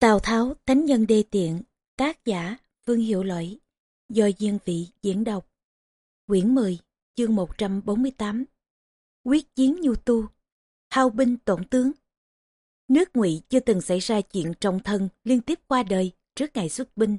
Tào Tháo, thánh nhân đê tiện, tác giả Vương Hiệu Lỗi, do Diên Vị diễn đọc. Quyển 10, chương 148. Quyết chiến nhu tu, hao binh tổn tướng. Nước Ngụy chưa từng xảy ra chuyện trọng thân liên tiếp qua đời trước ngày xuất binh.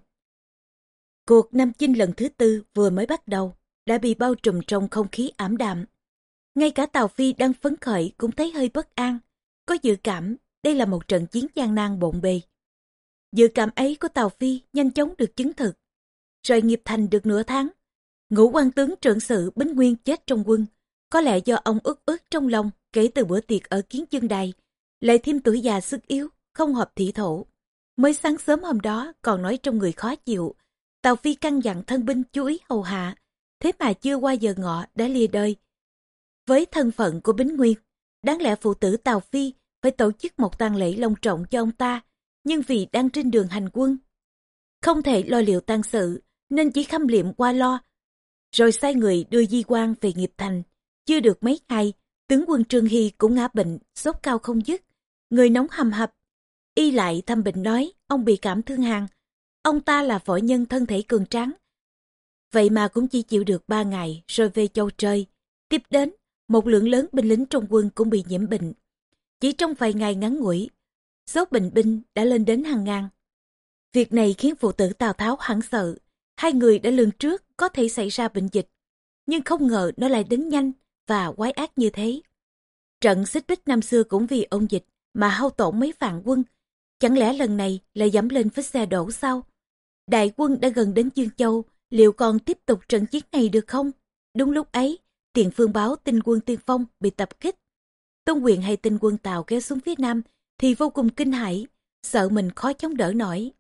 Cuộc Nam Chinh lần thứ tư vừa mới bắt đầu đã bị bao trùm trong không khí ảm đạm. Ngay cả Tào Phi đang phấn khởi cũng thấy hơi bất an, có dự cảm đây là một trận chiến gian nan bộn bề. Dự cảm ấy của Tào Phi nhanh chóng được chứng thực. Rồi nghiệp thành được nửa tháng, Ngũ quan tướng trưởng sự Bính Nguyên chết trong quân. Có lẽ do ông uất ức trong lòng kể từ bữa tiệc ở Kiến Chương Đài, lại thêm tuổi già sức yếu, không hợp thị thổ. Mới sáng sớm hôm đó còn nói trong người khó chịu. Tào Phi căn dặn thân binh chú ý hầu hạ, thế mà chưa qua giờ ngọ đã lìa đời. Với thân phận của Bính Nguyên, đáng lẽ phụ tử Tào Phi phải tổ chức một tang lễ long trọng cho ông ta, nhưng vì đang trên đường hành quân, không thể lo liệu tang sự, nên chỉ khâm liệm qua lo, rồi sai người đưa di quan về nghiệp thành. Chưa được mấy ngày, tướng quân Trương Hy cũng ngã bệnh, sốt cao không dứt, người nóng hầm hập. Y lại thăm bệnh nói ông bị cảm thương hàn. Ông ta là võ nhân thân thể cường tráng, vậy mà cũng chỉ chịu được 3 ngày rồi về châu trời. Tiếp đến, một lượng lớn binh lính trong quân cũng bị nhiễm bệnh. Chỉ trong vài ngày ngắn ngủi, số bệnh binh đã lên đến hàng ngàn. Việc này khiến phụ tử Tào Tháo hoảng sợ. Hai người đã lường trước có thể xảy ra bệnh dịch, nhưng không ngờ nó lại đến nhanh và quái ác như thế. Trận xích bích năm xưa cũng vì ông dịch mà hao tổn mấy vạn quân, chẳng lẽ lần này lại dẫm lên vết xe đổ sao? Đại quân đã gần đến Dương Châu, liệu còn tiếp tục trận chiến này được không? Đúng lúc ấy, Tiền Phương báo tin quân Tiên Phong bị tập kích. Tôn Quyền hay tin quân Tào kéo xuống phía nam thì vô cùng kinh hãi, sợ mình khó chống đỡ nổi.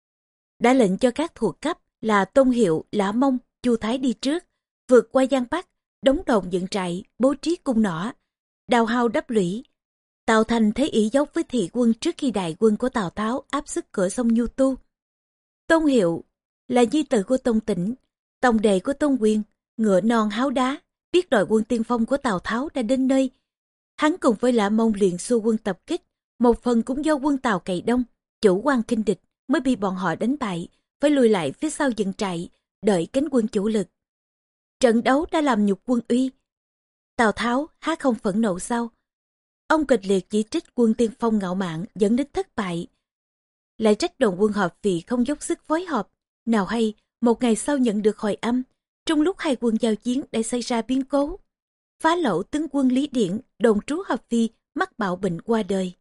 Đã lệnh cho các thuộc cấp là Tôn Hiệu, Lã Mông, Chu Thái đi trước, vượt qua Giang Bắc, đóng đồn dựng trại, bố trí cung nỏ, đào hao đắp lũy. Tào Thành thấy ỷ dốc với thị quân trước khi đại quân của Tào Tháo áp sức cửa sông Nhu Tu. Tôn Hiệu là nhi tử của Tôn Tĩnh, tòng đệ của Tôn Quyền, ngựa non háo đá, biết đội quân tiên phong của Tào Tháo đã đến nơi. Hắn cùng với Lã Mông liền xua quân tập kích, một phần cũng do quân Tào cày đông, chủ quan khinh địch mới bị bọn họ đánh bại, phải lùi lại phía sau dựng trại, đợi cánh quân chủ lực. Trận đấu đã làm nhục quân uy. Tào Tháo há không phẫn nộ sao? Ông kịch liệt chỉ trích quân tiên phong ngạo mạn dẫn đến thất bại, lại trách đồn quân họp vì không dốc sức phối hợp. Nào hay, một ngày sau nhận được hồi âm, trong lúc hai quân giao chiến đã xảy ra biến cố. Phá lỗ tướng quân Lý Điển, đồn trú Hợp Phi, mắc bạo bệnh qua đời.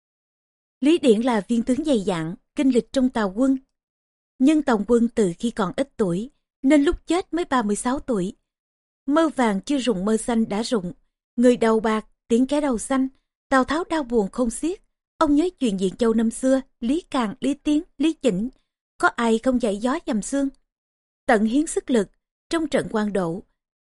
Lý Điển là viên tướng dày dạn, kinh lịch trong Tào quân. Nhưng Tòng quân từ khi còn ít tuổi, nên lúc chết mới 36 tuổi. Mơ vàng chưa rụng mơ xanh đã rụng, người đầu bạc, tiếng cái đầu xanh. Tào Tháo đau buồn không xiết. Ông nhớ chuyện Diện Châu năm xưa, Lý Càng, Lý Tiến, Lý Chỉnh. Có ai không dạy gió dầm xương, tận hiến sức lực trong trận quan độ.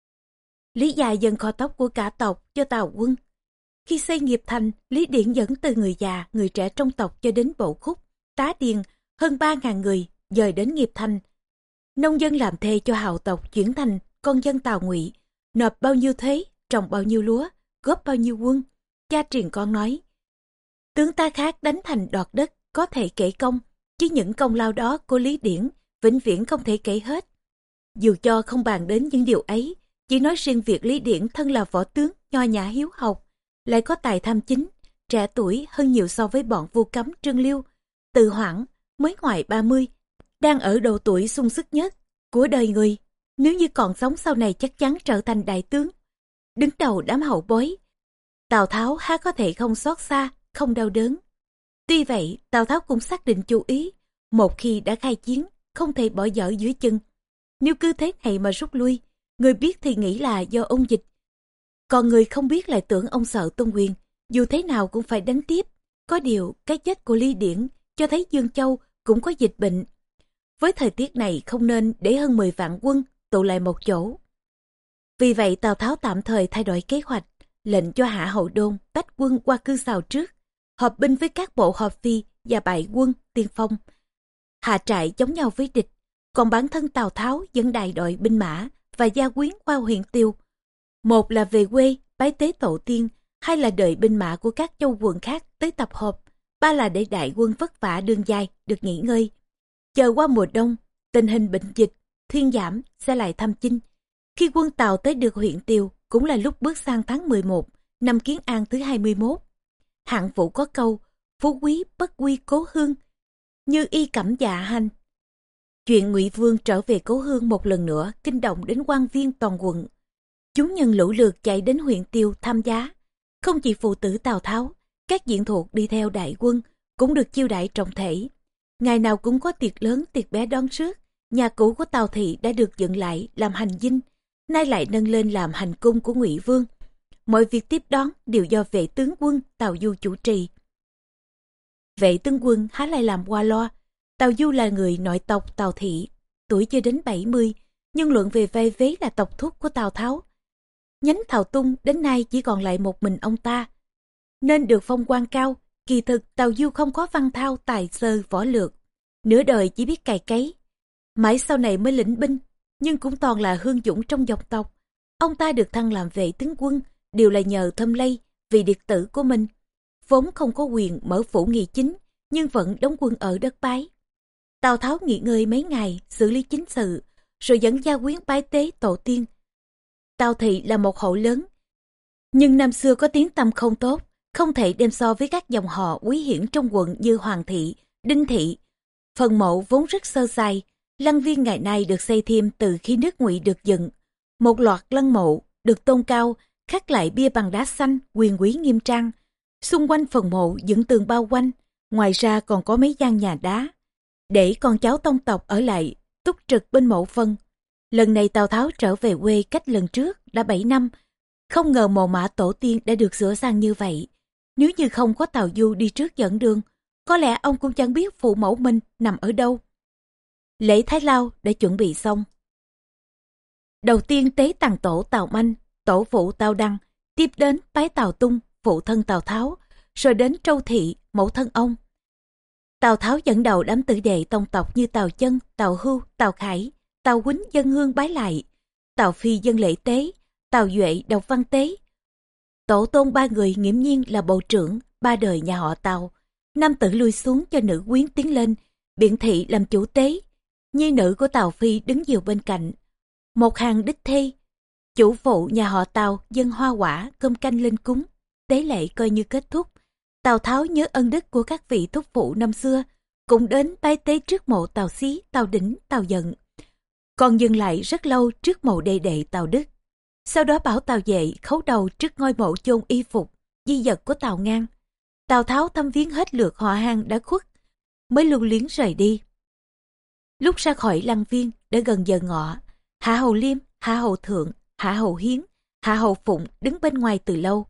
Lý Dài dần kho tóc của cả tộc cho Tào quân. Khi xây nghiệp thành, Lý Điển dẫn từ người già, người trẻ trong tộc cho đến bộ khúc, tá điền, hơn 3.000 người dời đến nghiệp thành. Nông dân làm thê cho hào tộc chuyển thành con dân Tào Ngụy, nộp bao nhiêu thuế, trồng bao nhiêu lúa, góp bao nhiêu quân. Cha truyền con nói, tướng ta khác đánh thành đoạt đất có thể kể công, chứ những công lao đó của Lý Điển vĩnh viễn không thể kể hết. Dù cho không bàn đến những điều ấy, chỉ nói riêng việc Lý Điển thân là võ tướng nho nhã hiếu học, lại có tài tham chính, trẻ tuổi hơn nhiều so với bọn Vu Cấm Trương Liêu. Từ Hoảng mới ngoài 30, đang ở độ tuổi sung sức nhất của đời người, nếu như còn sống sau này chắc chắn trở thành đại tướng, đứng đầu đám hậu bối. Tào Tháo há có thể không xót xa, không đau đớn. Tuy vậy, Tào Tháo cũng xác định chú ý, một khi đã khai chiến, không thể bỏ dở dưới chân. Nếu cứ thế này mà rút lui, người biết thì nghĩ là do ông dịch, còn người không biết lại tưởng ông sợ Tôn Quyền, dù thế nào cũng phải đánh tiếp. Có điều, cái chết của Lý Điển cho thấy Dương Châu cũng có dịch bệnh. Với thời tiết này không nên để hơn 10 vạn quân tụ lại một chỗ. Vì vậy Tào Tháo tạm thời thay đổi kế hoạch, lệnh cho Hạ Hầu Đôn tách quân qua Cư Sào trước, hợp binh với các bộ Hợp Phi và bại quân Tiên Phong, hạ trại chống nhau với địch. Còn bản thân Tào Tháo dẫn đại đội binh mã và gia quyến qua huyện Tiêu, một là về quê bái tế tổ tiên, hai là đợi binh mã của các châu quận khác tới tập hợp. ba là để đại quân vất vả đường dài được nghỉ ngơi. Chờ qua mùa đông, tình hình bệnh dịch thuyên giảm sẽ lại thăm chinh. Khi quân Tàu tới được huyện Tiều cũng là lúc bước sang tháng 11 năm Kiến An thứ 21. Hạng Vũ có câu phú quý bất quy cố hương, như y cẩm dạ hành. Chuyện Ngụy Vương trở về cố hương một lần nữa kinh động đến quan viên toàn quận. Chúng nhân lũ lượt chạy đến huyện Tiều tham giá. Không chỉ phụ tử Tào Tháo, các diện thuộc đi theo đại quân cũng được chiêu đãi trọng thể. Ngày nào cũng có tiệc lớn tiệc bé đón rước. Nhà cũ của Tào Thị đã được dựng lại làm hành dinh, nay lại nâng lên làm hành cung của Ngụy Vương. Mọi việc tiếp đón đều do vệ tướng quân Tào Du chủ trì. Vệ tướng quân há lại làm qua lo. Tào Du là người nội tộc Tào Thị, tuổi chưa đến 70, nhưng luận về vai vế là tộc thúc của Tào Tháo. Nhánh Tào Tung đến nay chỉ còn lại một mình ông ta, nên được phong quan cao. Kỳ thực Tào Du không có văn thao tài sơ võ lược, nửa đời chỉ biết cày cấy. Mãi sau này mới lĩnh binh, nhưng cũng toàn là hương dũng trong dòng tộc. Ông ta được thăng làm vệ tướng quân, đều là nhờ Thâm Lây, vị điệt tử của mình. Vốn không có quyền mở phủ nghị chính, nhưng vẫn đóng quân ở đất Bái. Tào Tháo nghỉ ngơi mấy ngày, xử lý chính sự, rồi dẫn gia quyến bái tế tổ tiên. Tào Thị là một hộ lớn, nhưng năm xưa có tiếng tăm không tốt, không thể đem so với các dòng họ quý hiển trong quận như Hoàng Thị, Đinh Thị. Phần mộ vốn rất sơ sài. Lăng viên ngày nay được xây thêm từ khi nước Ngụy được dựng. Một loạt lăng mộ được tôn cao, khắc lại bia bằng đá xanh, huyền quý nghiêm trang. Xung quanh phần mộ dựng tường bao quanh, ngoài ra còn có mấy gian nhà đá, để con cháu tông tộc ở lại, túc trực bên mộ phân. Lần này Tào Tháo trở về quê cách lần trước đã 7 năm, không ngờ mồ mả tổ tiên đã được sửa sang như vậy. Nếu như không có Tào Du đi trước dẫn đường, có lẽ ông cũng chẳng biết phụ mẫu mình nằm ở đâu. Lễ Thái Lao đã chuẩn bị xong. Đầu tiên tế tàng tổ Tào Manh, tổ phụ Tào Đăng, tiếp đến bái Tào Tung, phụ thân Tào Tháo, rồi đến Trâu Thị, mẫu thân ông. Tào Tháo dẫn đầu đám tử đệ tông tộc như Tào Chân, Tào Hưu, Tào Khải, Tào Quýnh dân hương bái lại, Tào Phi dân lễ tế, Tào Duệ đọc văn tế. Tổ tôn ba người nghiễm nhiên là bộ trưởng, ba đời nhà họ Tào. Nam tử lui xuống cho nữ quyến tiến lên, Biện Thị làm chủ tế. Nhi nữ của Tào Phi đứng dìu bên cạnh. Một hàng đích thê, chủ phụ nhà họ Tào dâng hoa quả, cơm canh lên cúng. Tế lễ coi như kết thúc. Tào Tháo nhớ ân đức của các vị thúc phụ năm xưa, cũng đến bái tế trước mộ Tào Xí, Tào Đỉnh, Tào Dận. Còn dừng lại rất lâu trước mộ đệ đệ Tào Đức. Sau đó bảo Tào Vệ khấu đầu trước ngôi mộ chôn y phục, di vật của Tào Ngang. Tào Tháo thăm viếng hết lượt họ hàng đã khuất, mới lưu luyến rời đi. Lúc ra khỏi lăng viên đã gần giờ ngọ, Hạ Hầu Liêm, Hạ Hầu Thượng, Hạ Hầu Hiến, Hạ Hầu Phụng đứng bên ngoài từ lâu.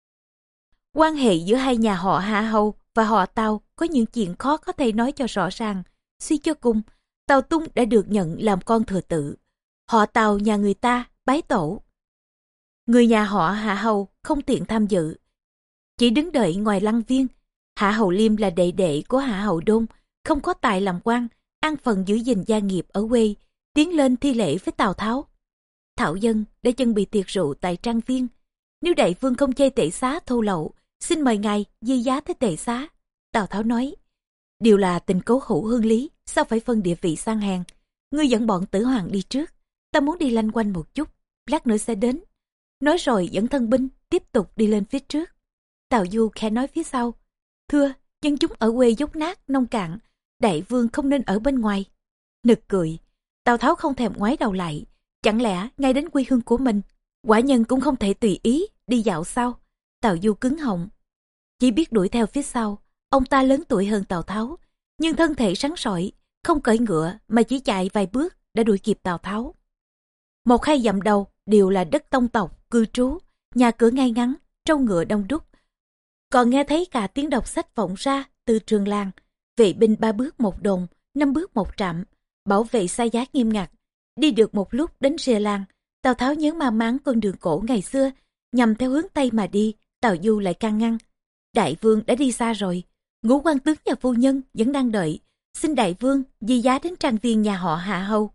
Quan hệ giữa hai nhà họ Hạ Hầu và họ Tào có những chuyện khó có thể nói cho rõ ràng. Suy cho cùng, Tào Tung đã được nhận làm con thừa tự. Họ Tào nhà người ta bái tổ. Người nhà họ Hạ Hầu không tiện tham dự, chỉ đứng đợi ngoài lăng viên. Hạ Hầu Liêm là đệ đệ của Hạ Hầu Đôn, không có tài làm quan, an phận giữ gìn gia nghiệp ở quê, tiến lên thi lễ với Tào Tháo. Thảo dân đã chuẩn bị tiệc rượu tại trang viên. Nếu đại vương không chê tể xá thô lậu, xin mời ngài di giá tới tể xá. Tào Tháo nói, đều là tình cố hữu hương lý, sao phải phân địa vị sang hèn. Ngươi dẫn bọn Tử Hoàng đi trước, ta muốn đi lanh quanh một chút, lát nữa sẽ đến. Nói rồi dẫn thân binh tiếp tục đi lên phía trước. Tào Du khẽ nói phía sau, thưa, dân chúng ở quê dốc nát nông cạn, đại vương không nên ở bên ngoài. Nực cười, Tào Tháo không thèm ngoái đầu lại, chẳng lẽ ngay đến quê hương của mình, quả nhân cũng không thể tùy ý đi dạo sao? Tào Du cứng họng, chỉ biết đuổi theo phía sau. Ông ta lớn tuổi hơn Tào Tháo, nhưng thân thể rắn sỏi, không cưỡi ngựa mà chỉ chạy vài bước đã đuổi kịp Tào Tháo. 1-2 dặm đầu đều là đất tông tộc cư trú, nhà cửa ngay ngắn, trâu ngựa đông đúc. Còn nghe thấy cả tiếng đọc sách vọng ra từ trường làng. Vệ binh 3 bước một đồn, 5 bước một trạm, bảo vệ xa giá nghiêm ngặt. Đi được một lúc đến rìa làng, Tào Tháo nhớ mang máng con đường cổ ngày xưa, nhằm theo hướng Tây mà đi. Tào Du lại can ngăn, đại vương đã đi xa rồi, ngũ quan tướng và phu nhân vẫn đang đợi, xin đại vương di giá đến trang viên nhà họ Hạ Hầu.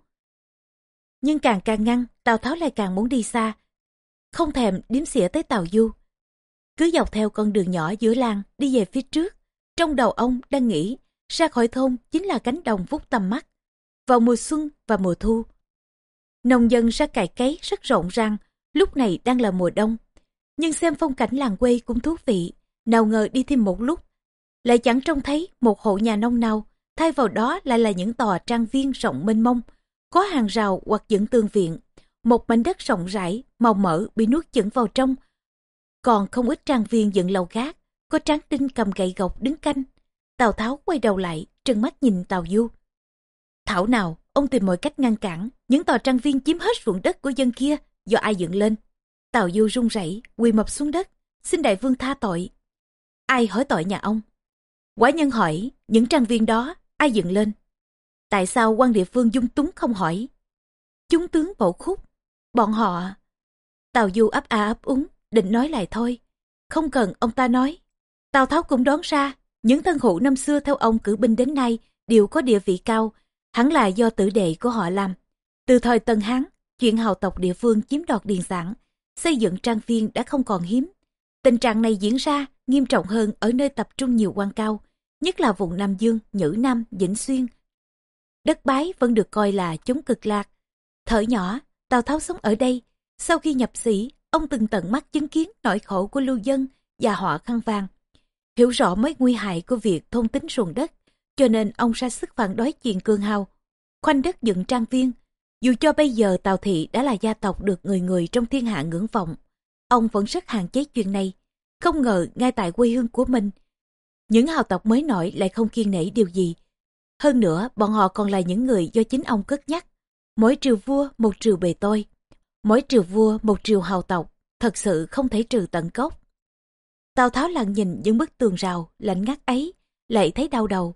Nhưng càng can ngăn, Tào Tháo lại càng muốn đi xa, không thèm đếm xỉa tới Tào Du. Cứ dọc theo con đường nhỏ giữa làng đi về phía trước. Trong đầu ông đang nghĩ, ra khỏi thôn chính là cánh đồng vút tầm mắt. Vào mùa xuân và mùa thu, nông dân ra cày cấy rất rộn ràng, lúc này đang là mùa đông. Nhưng xem phong cảnh làng quê cũng thú vị, nào ngờ đi thêm một lúc, lại chẳng trông thấy một hộ nhà nông nào, thay vào đó lại là những tòa trang viên rộng mênh mông, có hàng rào hoặc dựng tường viện, một mảnh đất rộng rãi, màu mỡ bị nuốt chửng vào trong. Còn không ít trang viên dựng lầu gác, có tráng đinh cầm gậy gộc đứng canh. Tào Tháo quay đầu lại, trừng mắt nhìn Tào Du. Thảo nào, ông tìm mọi cách ngăn cản, những tòa trang viên chiếm hết ruộng đất của dân kia, do ai dựng lên? Tào Du run rẩy, quỳ mọp xuống đất, xin đại vương tha tội. Ai hỏi tội nhà ông? Quả nhân hỏi, những trang viên đó, ai dựng lên? Tại sao quan địa phương dung túng không hỏi? Chúng tướng Bổ Khúc, bọn họ... Tào Du ấp a ấp úng, định nói lại thôi. Không cần ông ta nói. Tào Tháo cũng đoán ra, những thân hữu năm xưa theo ông cử binh đến nay đều có địa vị cao, hẳn là do tử đệ của họ làm. Từ thời Tần Hán, chuyện hào tộc địa phương chiếm đoạt điền sản, xây dựng trang viên đã không còn hiếm. Tình trạng này diễn ra nghiêm trọng hơn ở nơi tập trung nhiều quan cao, nhất là vùng Nam Dương, Nhữ Nam, Vĩnh Xuyên. Đất Bái vẫn được coi là chốn cực lạc. Thuở nhỏ, Tào Tháo sống ở đây. Sau khi nhập sĩ, ông từng tận mắt chứng kiến nỗi khổ của lưu dân và họ khăn vàng. Hiểu rõ mối nguy hại của việc thôn tính ruộng đất, cho nên ông ra sức phản đối chuyện cường hào, khoanh đất dựng trang viên. Dù cho bây giờ Tào Thị đã là gia tộc được người người trong thiên hạ ngưỡng vọng, ông vẫn rất hạn chế chuyện này. Không ngờ ngay tại quê hương của mình, những hào tộc mới nổi lại không kiêng nể điều gì. Hơn nữa, bọn họ còn là những người do chính ông cất nhắc. Mỗi triều vua một triều bề tôi, mỗi triều vua một triều hào tộc, thật sự không thể trừ tận gốc. Tào Tháo lặng nhìn những bức tường rào lạnh ngắt ấy, lại thấy đau đầu.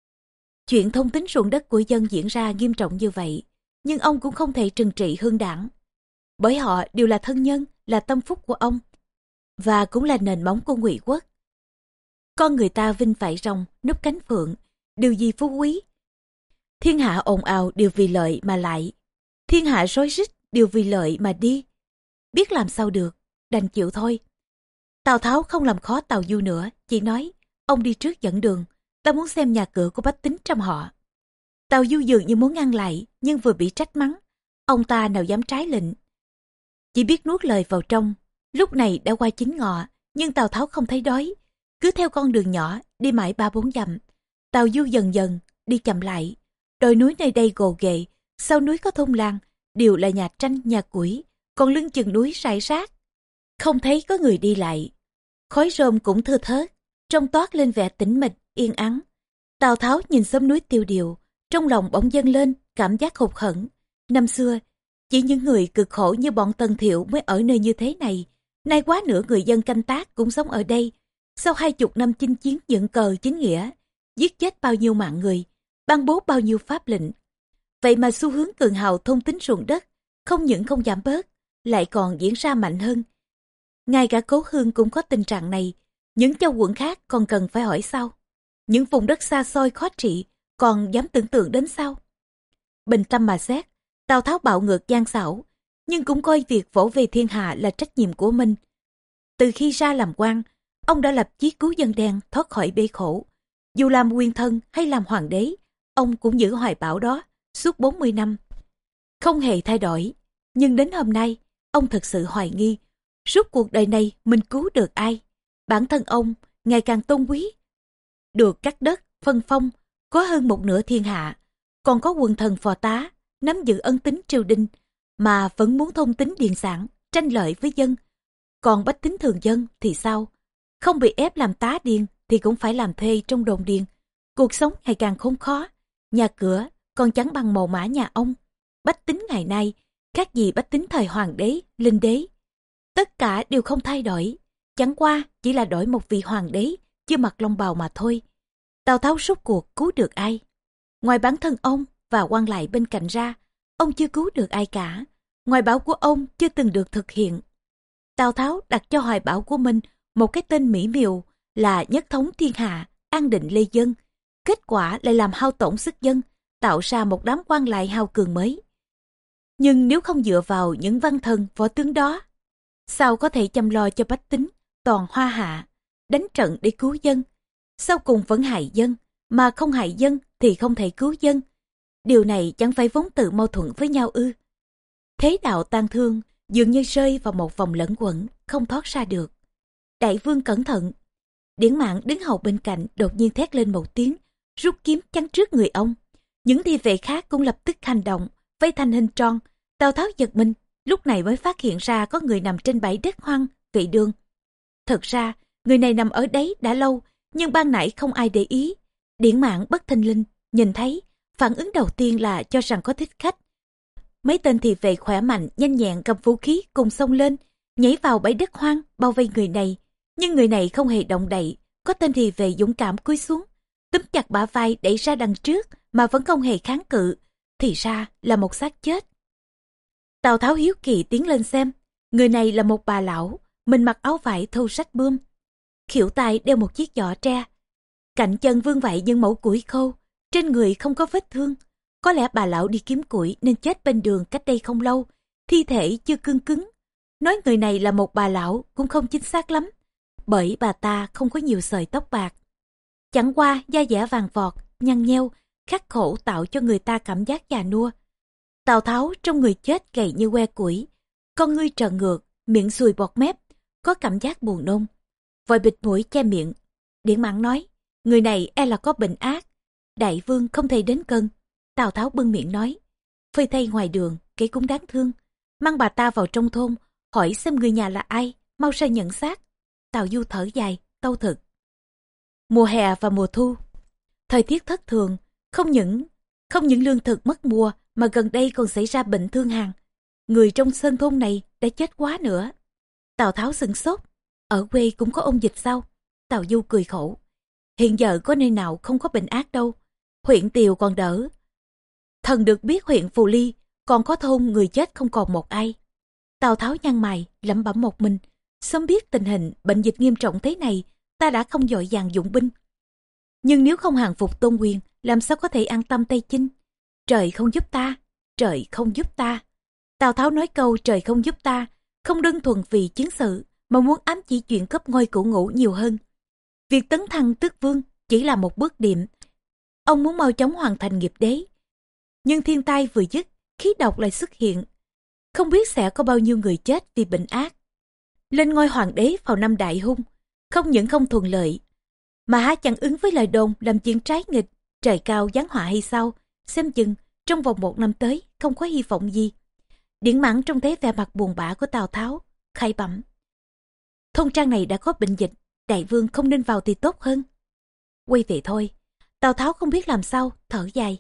Chuyện thông tính ruộng đất của dân diễn ra nghiêm trọng như vậy, nhưng ông cũng không thể trừng trị hương đảng, bởi họ đều là thân nhân, là tâm phúc của ông, và cũng là nền móng của Ngụy quốc. Con người ta vinh vải rồng, núp cánh phượng, điều gì phú quý. Thiên hạ ồn ào đều vì lợi mà lại, thiên hạ rối rít đều vì lợi mà đi. Biết làm sao được, đành chịu thôi. Tào Tháo không làm khó Tào Du nữa, chỉ nói, ông đi trước dẫn đường, ta muốn xem nhà cửa của bách tính trong họ. Tào Du dường như muốn ngăn lại, nhưng vừa bị trách mắng, ông ta nào dám trái lệnh. Chỉ biết nuốt lời vào trong. Lúc này đã qua 9 ngọ, nhưng Tào Tháo không thấy đói. Cứ theo con đường nhỏ, đi mãi 3-4 dặm. Tào Du dần dần, đi chậm lại. Đồi núi nơi đây gồ ghề, sau núi có thôn làng, đều là nhà tranh, nhà củi, còn lưng chừng núi rải rác. Không thấy có người đi lại. Khói rơm cũng thưa thớt, trông toát lên vẻ tĩnh mịch, yên ắng. Tào Tháo nhìn xóm núi tiêu điều, trong lòng bỗng dâng lên cảm giác hụt hẫng. Năm xưa, chỉ những người cực khổ như bọn Tần Thiệu mới ở nơi như thế này. Nay quá nửa người dân canh tác cũng sống ở đây. Sau 20 năm chinh chiến dựng cờ chính nghĩa, giết chết bao nhiêu mạng người, ban bố bao nhiêu pháp lệnh. Vậy mà xu hướng cường hào thôn tính ruộng đất không những không giảm bớt, lại còn diễn ra mạnh hơn. Ngay cả Cố Hương cũng có tình trạng này, những châu quận khác còn cần phải hỏi sao? Những vùng đất xa xôi khó trị còn dám tưởng tượng đến sao? Bình tâm mà xét, Tào Tháo bạo ngược gian xảo, nhưng cũng coi việc vỗ về thiên hạ là trách nhiệm của mình. Từ khi ra làm quan, ông đã lập chí cứu dân đen thoát khỏi bê khổ. Dù làm nguyên thân hay làm hoàng đế, ông cũng giữ hoài bão đó suốt 40 năm. Không hề thay đổi, nhưng đến hôm nay, ông thực sự hoài nghi, suốt cuộc đời này mình cứu được ai? Bản thân ông ngày càng tôn quý, được cắt đất, phân phong, có hơn một nửa thiên hạ, còn có quần thần phò tá, nắm giữ ân tín triều đình, mà vẫn muốn thông tính điền sản, tranh lợi với dân. Còn bách tính thường dân thì sao? Không bị ép làm tá điền thì cũng phải làm thuê trong đồn điền. Cuộc sống ngày càng khốn khó, nhà cửa còn chẳng bằng mồ mả nhà ông. Bách tính ngày nay khác gì bách tính thời hoàng đế, linh đế. Tất cả đều không thay đổi, chẳng qua chỉ là đổi một vị hoàng đế chưa mặc long bào mà thôi. Tào Tháo rốt cuộc cứu được ai? Ngoài bản thân ông và quan lại bên cạnh ra, ông chưa cứu được ai cả. Hoài bão của ông chưa từng được thực hiện. Tào Tháo đặt cho hoài bão của mình một cái tên mỹ miều là nhất thống thiên hạ, an định lê dân. Kết quả lại làm hao tổn sức dân, tạo ra một đám quan lại hao cường mới. Nhưng nếu không dựa vào những văn thần võ tướng đó, sao có thể chăm lo cho bách tính toàn hoa hạ, đánh trận để cứu dân? sau cùng vẫn hại dân, mà không hại dân thì không thể cứu dân. Điều này chẳng phải vốn tự mâu thuẫn với nhau ư? Thế đạo tang thương dường như rơi vào một vòng lẫn quẩn, không thoát ra được. Đại vương cẩn thận! Điển Mãng đứng hầu bên cạnh đột nhiên thét lên một tiếng, rút kiếm chắn trước người ông. Những thi vệ khác cũng lập tức hành động, vây thành hình tròn. Tào Tháo giật mình, lúc này mới phát hiện ra có người nằm trên bãi đất hoang, vị đường. Thật ra, người này nằm ở đấy đã lâu, nhưng ban nãy không ai để ý. Điển Mãng bất thình lình, nhìn thấy, phản ứng đầu tiên là cho rằng có thích khách. Mấy tên thị vệ khỏe mạnh, nhanh nhẹn cầm vũ khí cùng xông lên, nhảy vào bãi đất hoang, bao vây người này. Nhưng người này không hề động đậy, có tên thị vệ dũng cảm cúi xuống, túm chặt bả vai đẩy ra đằng trước mà vẫn không hề kháng cự, thì ra là một xác chết. Tào Tháo hiếu kỳ tiến lên xem, người này là một bà lão, mình mặc áo vải thô rách bươm, khuỷu tay đeo một chiếc giỏ tre, cạnh chân vương vãi những mẩu củi khô, trên người không có vết thương. Có lẽ bà lão đi kiếm củi nên chết bên đường cách đây không lâu, thi thể chưa cương cứng. Nói người này là một bà lão cũng không chính xác lắm, bởi bà ta không có nhiều sợi tóc bạc. Chẳng qua da dẻ vàng vọt, nhăn nheo, khắc khổ tạo cho người ta cảm giác già nua. Tào Tháo trong người chết gầy như que củi, con ngươi trợn ngược, miệng sùi bọt mép, có cảm giác buồn nôn. Vội bịt mũi che miệng. Điển Mãng nói, người này e là có bệnh ác, đại vương không thể đến cân. Tào Tháo bưng miệng nói, phơi thay ngoài đường, kẻ cũng đáng thương. Mang bà ta vào trong thôn, hỏi xem người nhà là ai, mau ra nhận xác. Tào Du thở dài, tâu thực. Mùa hè và mùa thu, thời tiết thất thường, không những lương thực mất mùa, mà gần đây còn xảy ra bệnh thương hàn. Người trong sơn thôn này đã chết quá nữa. Tào Tháo sửng sốt, ở quê cũng có ôn dịch sao? Tào Du cười khổ, hiện giờ có nơi nào không có bệnh ác đâu, huyện Tiều còn đỡ. Thần được biết huyện Phù Ly còn có thôn người chết không còn một ai. Tào Tháo nhăn mày, lẩm bẩm một mình, sớm biết tình hình bệnh dịch nghiêm trọng thế này, ta đã không vội vàng dụng binh. Nhưng nếu không hàng phục Tôn Quyền, làm sao có thể an tâm Tây Chinh? Trời không giúp ta, trời không giúp ta. Tào Tháo nói câu trời không giúp ta, không đơn thuần vì chiến sự, mà muốn ám chỉ chuyện cướp ngôi cửu ngũ nhiều hơn. Việc tấn thăng tước vương chỉ là một bước điểm. Ông muốn mau chóng hoàn thành nghiệp đế. Nhưng thiên tai vừa dứt, khí độc lại xuất hiện. Không biết sẽ có bao nhiêu người chết vì bệnh ác. Lên ngôi hoàng đế vào năm đại hung, không những không thuận lợi, mà há chẳng ứng với lời đồn làm chuyện trái nghịch, trời cao giáng họa hay sao? Xem chừng trong vòng 1 năm tới không có hy vọng gì. Điển Mãng trông thấy vẻ mặt buồn bã của Tào Tháo, khai bẩm: thôn trang này đã có bệnh dịch, đại vương không nên vào thì tốt hơn. Quay về thôi. Tào Tháo không biết làm sao, thở dài.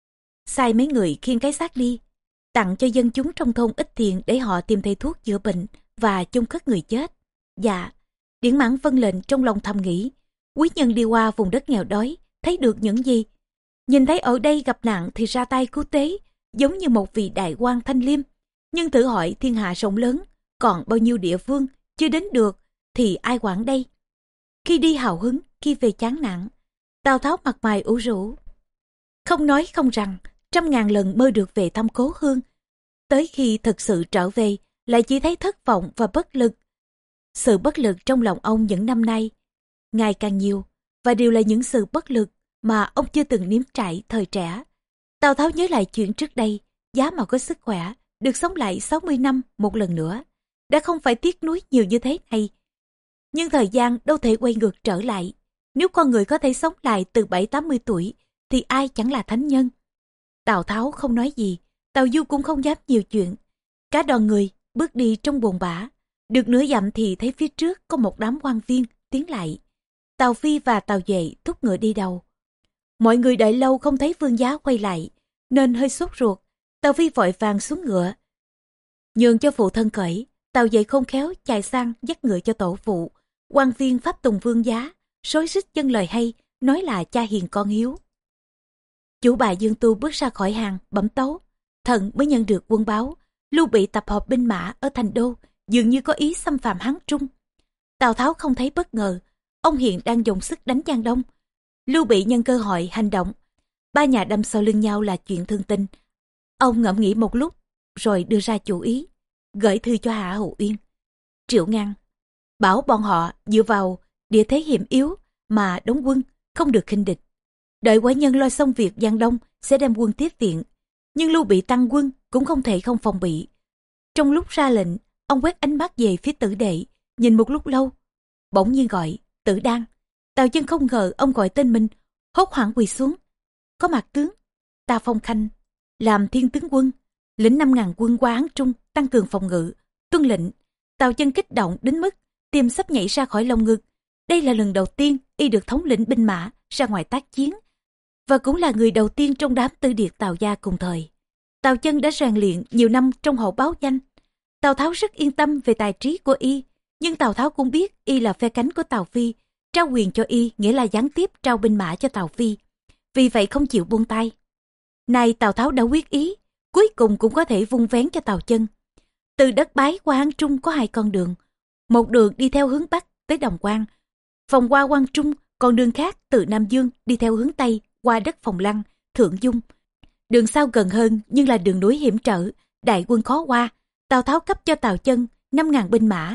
Sai mấy người khiêng cái xác đi, tặng cho dân chúng trong thôn ít tiền để họ tìm thầy thuốc chữa bệnh và chôn cất người chết. Dạ. Điển Mãng vâng lệnh, trong lòng thầm nghĩ, quý nhân đi qua vùng đất nghèo đói, thấy được những gì? Nhìn thấy ở đây gặp nạn thì ra tay cứu tế, giống như một vị đại quan thanh liêm. Nhưng thử hỏi thiên hạ rộng lớn, còn bao nhiêu địa phương chưa đến được thì ai quản đây? Khi đi hào hứng, khi về chán nản. Tào Tháo mặt mày ủ rũ, không nói không rằng, 100.000 lần mơ được về thăm cố hương. Tới khi thực sự trở về, lại chỉ thấy thất vọng và bất lực. Sự bất lực trong lòng ông những năm nay ngày càng nhiều, và đều là những sự bất lực mà ông chưa từng nếm trải thời trẻ. Tào Tháo nhớ lại chuyện trước đây, giá mà có sức khỏe, được sống lại 60 năm một lần nữa, đã không phải tiếc nuối nhiều như thế này. Nhưng thời gian đâu thể quay ngược trở lại. Nếu con người có thể sống lại từ 70-80 tuổi, thì ai chẳng là thánh nhân. Tào Tháo không nói gì, Tào Du cũng không dám nhiều chuyện. Cả đoàn người bước đi trong buồn bã. Được nửa dặm thì thấy phía trước có một đám quan viên tiến lại. Tào Phi và Tào Duệ thúc ngựa đi đầu. Mọi người đợi lâu không thấy vương giá quay lại, nên hơi sốt ruột. Tào Phi vội vàng xuống ngựa, nhường cho phụ thân cởi. Tào Duệ khôn khéo chạy sang dắt ngựa cho tổ phụ. Quan viên pháp tùng vương giá, rối rít chân lời hay, nói là cha hiền con hiếu. Chủ bà Dương Tu bước ra khỏi hàng, bẩm tấu: thần mới nhận được quân báo, Lưu Bị tập hợp binh mã ở thành đô, dường như có ý xâm phạm Hán Trung. Tào Tháo không thấy bất ngờ, ông hiện đang dùng sức đánh Giang Đông. Lưu Bị nhân cơ hội hành động, ba nhà đâm sau lưng nhau là chuyện thường tình. Ông ngẫm nghĩ một lúc, rồi đưa ra chủ ý, gửi thư cho Hạ Hầu Uyên, Triệu Ngang, bảo bọn họ dựa vào địa thế hiểm yếu mà đóng quân, không được khinh địch. Đợi quả nhân lo xong việc Giang Đông sẽ đem quân tiếp viện. Nhưng Lưu Bị tăng quân cũng không thể không phòng bị. Trong lúc ra lệnh, ông quét ánh mắt về phía Tử Đệ, nhìn một lúc lâu, bỗng nhiên gọi Tử Đan. Tào Chân không ngờ ông gọi tên mình, hốt hoảng quỳ xuống. Có mặt tướng, ta phong khanh làm thiên tướng quân, lĩnh 5.000 quân qua Hán Trung, tăng cường phòng ngự. Tuân lệnh. Tào Chân kích động đến mức tim sắp nhảy ra khỏi lồng ngực. Đây là lần đầu tiên y được thống lĩnh binh mã ra ngoài tác chiến, và cũng là người đầu tiên trong đám Tử Điệt Tào gia cùng thời. Tào Chân đã rèn luyện nhiều năm trong hậu báo danh. Tào Tháo rất yên tâm về tài trí của y, nhưng Tào Tháo cũng biết y là phe cánh của Tào Phi, trao quyền cho y nghĩa là gián tiếp trao binh mã cho Tào Phi, vì vậy không chịu buông tay. Nay Tào Tháo đã quyết ý, cuối cùng cũng có thể vung vén cho Tào Chân. Từ đất Bái qua Hán Trung có 2 con đường, một đường đi theo hướng Bắc tới Đồng Quan, vòng qua Quan Trung, còn đường khác từ Nam Dương đi theo hướng Tây qua đất Phòng Lăng, Thượng Dung. Đường sau gần hơn nhưng là đường núi hiểm trở, đại quân khó qua. Tào Tháo cấp cho Tào Chân 5.000 binh mã,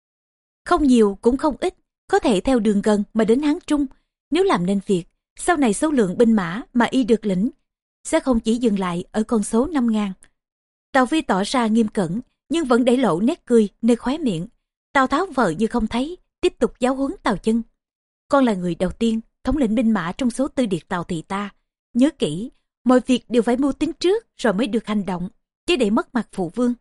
không nhiều cũng không ít, có thể theo đường gần mà đến Hán Trung. Nếu làm nên việc, sau này số lượng binh mã mà y được lĩnh sẽ không chỉ dừng lại ở con số 5.000. Tào Phi tỏ ra nghiêm cẩn, nhưng vẫn để lộ nét cười nơi khóe miệng. Tào Tháo vờ như không thấy, tiếp tục giáo huấn Tào Chân. Con là người đầu tiên thống lĩnh binh mã trong số Tư Điệt Tào thị ta. Nhớ kỹ, mọi việc đều phải mưu tính trước rồi mới được hành động, chứ để mất mặt phụ vương.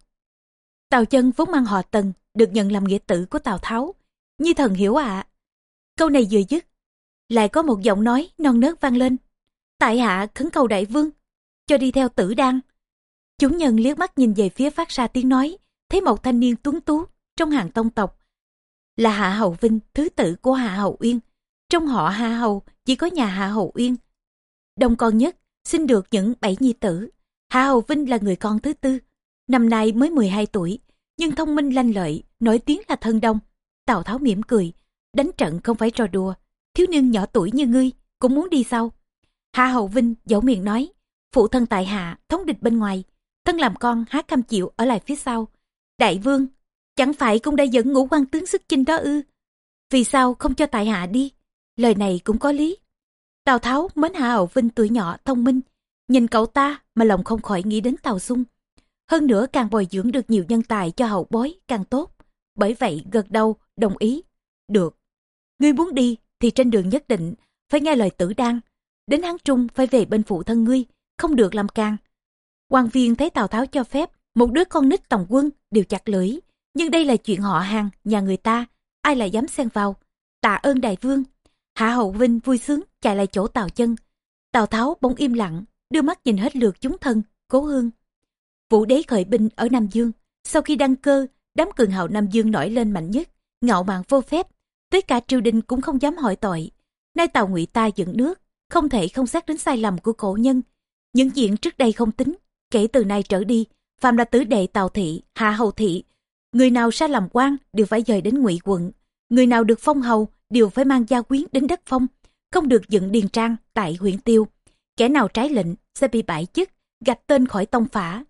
Tào Chân vốn mang họ Tần, được nhận làm nghĩa tử của Tào Tháo. Nhi thần hiểu ạ. Câu này vừa dứt, lại có một giọng nói non nớt vang lên. Tại hạ khấn cầu đại vương cho đi theo Tử Đan. Chúng nhân liếc mắt nhìn về phía phát ra tiếng nói, thấy một thanh niên tuấn tú trong hàng tông tộc, là Hạ Hầu Vinh, thứ tử của Hạ Hầu Uyên. Trong họ Hạ Hầu chỉ có nhà Hạ Hầu Uyên đông con nhất, sinh được những 7 nhi tử. Hạ Hầu Vinh là người con thứ tư, năm nay mới 12 tuổi, nhưng thông minh lanh lợi, nổi tiếng là thân đông. Tào Tháo mỉm cười, đánh trận không phải trò đùa, thiếu niên nhỏ tuổi như ngươi cũng muốn đi sau. Hạ Hầu Vinh dẫu miệng nói, phụ thân tại hạ thống địch bên ngoài, thân làm con há cam chịu ở lại phía sau. Đại vương, chẳng phải cũng đã dẫn Ngũ Quan tướng xuất chinh đó ư? Vì sao không cho tại hạ đi? Lời này cũng có lý. Tào Tháo mến Hạ Hầu Vinh tuổi nhỏ thông minh, nhìn cậu ta mà lòng không khỏi nghĩ đến Tào Xung. Hơn nữa càng bồi dưỡng được nhiều nhân tài cho hậu bối càng tốt. Bởi vậy gật đầu đồng ý. Được, ngươi muốn đi thì trên đường nhất định phải nghe lời Tử Đan. Đến Hán Trung phải về bên phụ thân ngươi, không được làm can. Quan viên thấy Tào Tháo cho phép, một đứa con nít tòng quân đều chặt lưỡi. Nhưng đây là chuyện họ hàng nhà người ta, ai lại dám xen vào. Tạ ơn đại vương. Hạ Hầu Vinh vui sướng chạy lại chỗ Tào Chân. Tào Tháo bỗng im lặng, đưa mắt nhìn hết lượt chúng thân, Cố Hương. Vũ đế khởi binh ở Nam Dương, sau khi đăng cơ, đám cường hào Nam Dương nổi lên mạnh nhất, ngạo mạn vô phép, tới cả triều đình cũng không dám hỏi tội. Nay Tào Ngụy ta dựng nước, không thể không xét đến sai lầm của cổ nhân. Những chuyện trước đây không tính, kể từ nay trở đi, phàm là tứ đệ Tào thị, Hạ Hầu thị, người nào ra làm quan đều phải dời đến Ngụy quận, người nào được phong hầu đều phải mang gia quyến đến đất phong, không được dựng điền trang tại huyện Tiêu. Kẻ nào trái lệnh sẽ bị bãi chức, gạch tên khỏi tông phả.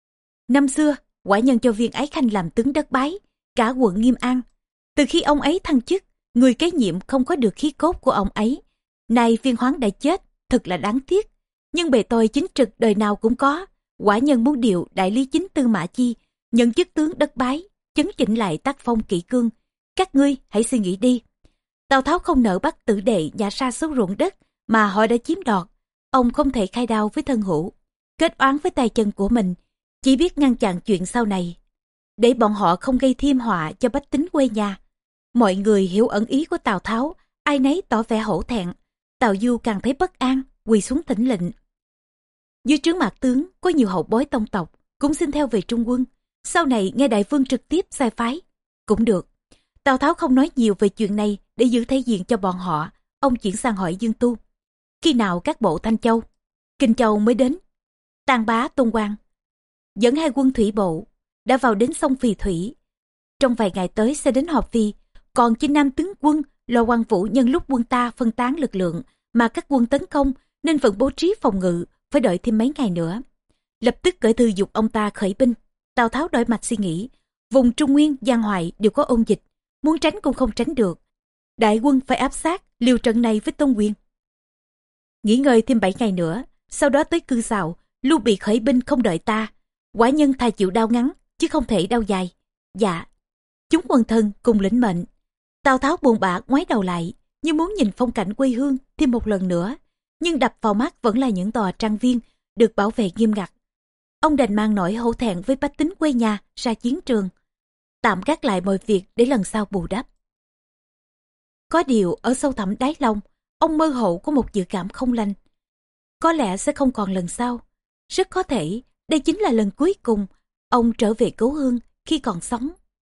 Năm xưa, quả nhân cho viên Ái Khanh làm tướng đất Bái, cả quận Nghiêm An. Từ khi ông ấy thăng chức, người kế nhiệm không có được khí cốt của ông ấy. Nay viên hoán đã chết, thật là đáng tiếc. Nhưng bề tôi chính trực đời nào cũng có. Quả nhân muốn điều đại lý chính Tư Mã Chi nhận chức tướng đất Bái, chấn chỉnh lại tác phong kỷ cương. Các ngươi hãy suy nghĩ đi. Tào Tháo không nỡ bắt tử đệ nhả ra số ruộng đất mà họ đã chiếm đoạt. Ông không thể khai đao với thân hữu, kết oán với tay chân của mình, chỉ biết ngăn chặn chuyện sau này, để bọn họ không gây thêm họa cho bách tính quê nhà. Mọi người hiểu ẩn ý của Tào Tháo, ai nấy tỏ vẻ hổ thẹn. Tào Du càng thấy bất an, quỳ xuống thỉnh lệnh. Dưới trướng Mạc tướng có nhiều hậu bối tông tộc, cũng xin theo về Trung quân. Sau này nghe đại vương trực tiếp sai phái, cũng được. Tào Tháo không nói nhiều về chuyện này để giữ thể diện cho bọn họ. Ông chuyển sang hỏi Dương Tu. Khi nào các bộ Thanh Châu, Kinh Châu mới đến? Tàn Bá Tôn Quang dẫn 2 quân thủy bộ đã vào đến sông Phì Thủy. Trong vài ngày tới sẽ đến họp Phi. Còn Chinh Nam tướng quân Lô Quang Vũ nhân lúc quân ta phân tán lực lượng mà các quân tấn công, nên vẫn bố trí phòng ngự, phải đợi thêm mấy ngày nữa. Lập tức gửi thư dục ông ta khởi binh. Tào Tháo đổi mạch suy nghĩ. Vùng Trung Nguyên, Giang Hoài đều có ôn dịch, muốn tránh cũng không tránh được. đại quân phải áp sát liều trận này với Tôn Quyền. Nghỉ ngơi thêm 7 ngày nữa, sau đó tới Cư Sào. Lưu Bị khởi binh không đợi ta, quả nhân thà chịu đau ngắn chứ không thể đau dài. Dạ. Chúng quần thần cùng lĩnh mệnh. Tào Tháo buồn bã ngoái đầu lại, như muốn nhìn phong cảnh quê hương thêm một lần nữa, nhưng đập vào mắt vẫn là những tòa trang viên được bảo vệ nghiêm ngặt. Ông đành mang nỗi hổ thẹn với bách tính quê nhà ra chiến trường, tạm gác lại mọi việc để lần sau bù đắp. Có điều ở sâu thẳm đáy lòng, ông mơ hồ có một dự cảm không lành. Có lẽ sẽ không còn lần sau. Rất có thể đây chính là lần cuối cùng ông trở về cố hương khi còn sống.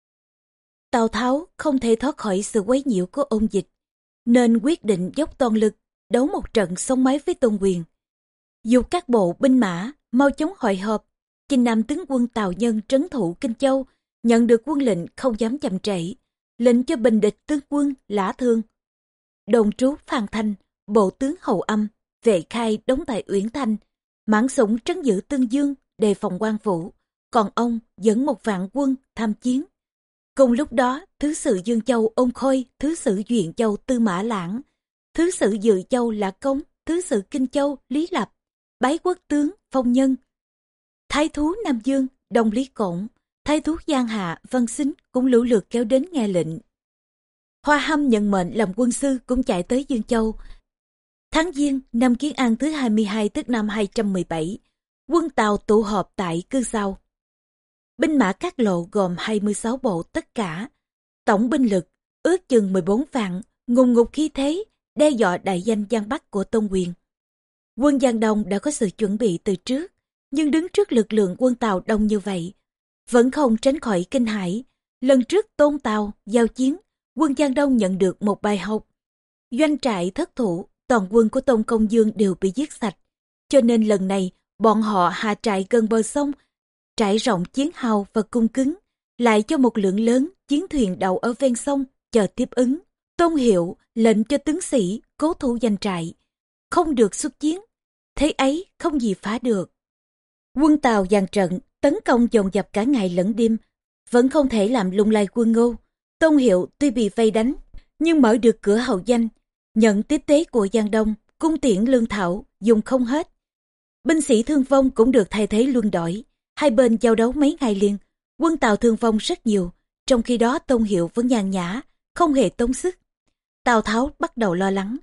Tào Tháo không thể thoát khỏi sự quấy nhiễu của ôn dịch, nên quyết định dốc toàn lực đấu một trận sống mái với Tôn Quyền. Dù các bộ binh mã mau chóng hội họp, chinh nam tướng quân Tào Nhân trấn thủ Kinh Châu nhận được quân lệnh không dám chậm trễ, lệnh cho bình địch tướng quân Lã Thương, đồn trú Phan Thanh, bộ tướng Hầu Âm, Vệ Khai đóng tại Uyển Thanh, Mãn Sủng trấn giữ Tương Dương đề phòng Quan Vũ, còn ông dẫn 1.000 quân tham chiến. Cùng lúc đó, thứ sử Dương Châu Ôn Khôi, thứ sử Duyện Châu Tư Mã Lãng, thứ sử Dự Châu Lã Công, thứ sử Kinh Châu Lý Lập, Bái Quốc tướng Phong Nhân, thái thú Nam Dương Đồng Lý Cổn, thái thú Giang Hạ Văn Xính cũng lũ lượt kéo đến nghe lệnh. Hoa Hâm nhận mệnh làm quân sư cũng chạy tới Dương Châu. Tháng Giêng năm Kiến An thứ 22 tức năm 217, quân Tào tụ họp tại Cư Sào. Binh mã các lộ gồm 26 bộ tất cả, tổng binh lực ước chừng 14 vạn, ngùng ngục khí thế, đe dọa đại danh Giang Bắc của Tôn Quyền. Quân Giang Đông đã có sự chuẩn bị từ trước, nhưng đứng trước lực lượng quân Tào đông như vậy, vẫn không tránh khỏi kinh hãi. Lần trước Tôn Tào giao chiến, quân Giang Đông nhận được một bài học. Doanh trại thất thủ, toàn quân của Tôn Công Dương đều bị giết sạch, cho nên lần này bọn họ hạ trại gần bờ sông, trải rộng chiến hào và cung cứng, lại cho một lượng lớn chiến thuyền đậu ở ven sông chờ tiếp ứng. Tôn Hiệu lệnh cho tướng sĩ cố thủ doanh trại, không được xuất chiến, thế ấy không gì phá được. Quân Tào dàn trận tấn công dồn dập cả ngày lẫn đêm, vẫn không thể làm lung lay quân Ngô. Tôn Hiệu tuy bị vây đánh, nhưng mở được cửa hậu danh, nhận tiếp tế của Giang Đông, cung tiễn lương thảo dùng không hết. Binh sĩ thương vong cũng được thay thế luân đổi. Hai bên giao đấu mấy ngày liền, quân Tào thương vong rất nhiều, trong khi đó Tôn Hiệu vẫn nhàn nhã, không hề tốn sức. Tào Tháo bắt đầu lo lắng.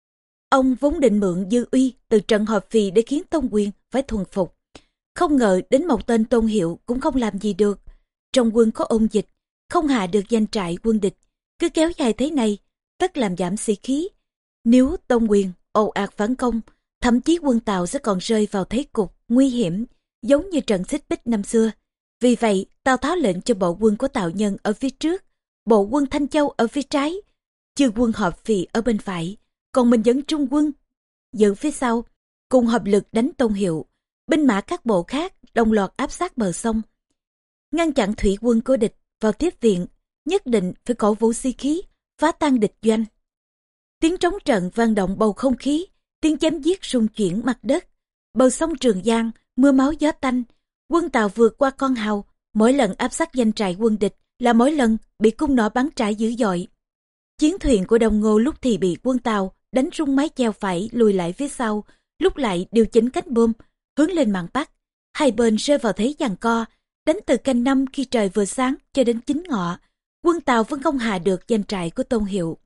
Ông vốn định mượn dư uy từ trận họp phì để khiến Tôn Quyền phải thuần phục. Không ngờ đến một tên Tôn Hiệu cũng không làm gì được. Trong quân có ôn dịch, không hạ được doanh trại quân địch, cứ kéo dài thế này, tất làm giảm sĩ khí. Nếu Tôn Quyền ồ ạt phản công, thậm chí quân Tào sẽ còn rơi vào thế cục nguy hiểm, giống như trận Xích Bích năm xưa. Vì vậy, Tào Tháo lệnh cho bộ quân của Tào Nhân ở phía trước, bộ quân Thanh Châu ở phía trái, chư quân họp phì ở bên phải, còn mình dẫn trung quân giữ phía sau, cùng hợp lực đánh Tôn Hiệu. Binh mã các bộ khác đồng loạt áp sát bờ sông, ngăn chặn thủy quân của địch vào tiếp viện, nhất định phải cổ vũ sĩ khí, phá tan địch doanh. Tiếng trống trận vang động bầu không khí, tiếng chém giết rung chuyển mặt đất. Bờ sông Trường Giang mưa máu gió tanh, quân Tào vượt qua con hào, mỗi lần áp sát doanh trại quân địch là mỗi lần bị cung nỏ bắn trả dữ dội. Chiến thuyền của Đồng Ngô lúc thì bị quân Tào đánh rung mái chèo phải lùi lại phía sau, lúc lại điều chỉnh cánh bom hướng lên mạn Bắc. Hai bên rơi vào thế giằng co, đánh từ canh năm khi trời vừa sáng cho đến 9 ngọ, quân Tào vẫn không hạ được doanh trại của Tôn Hiệu.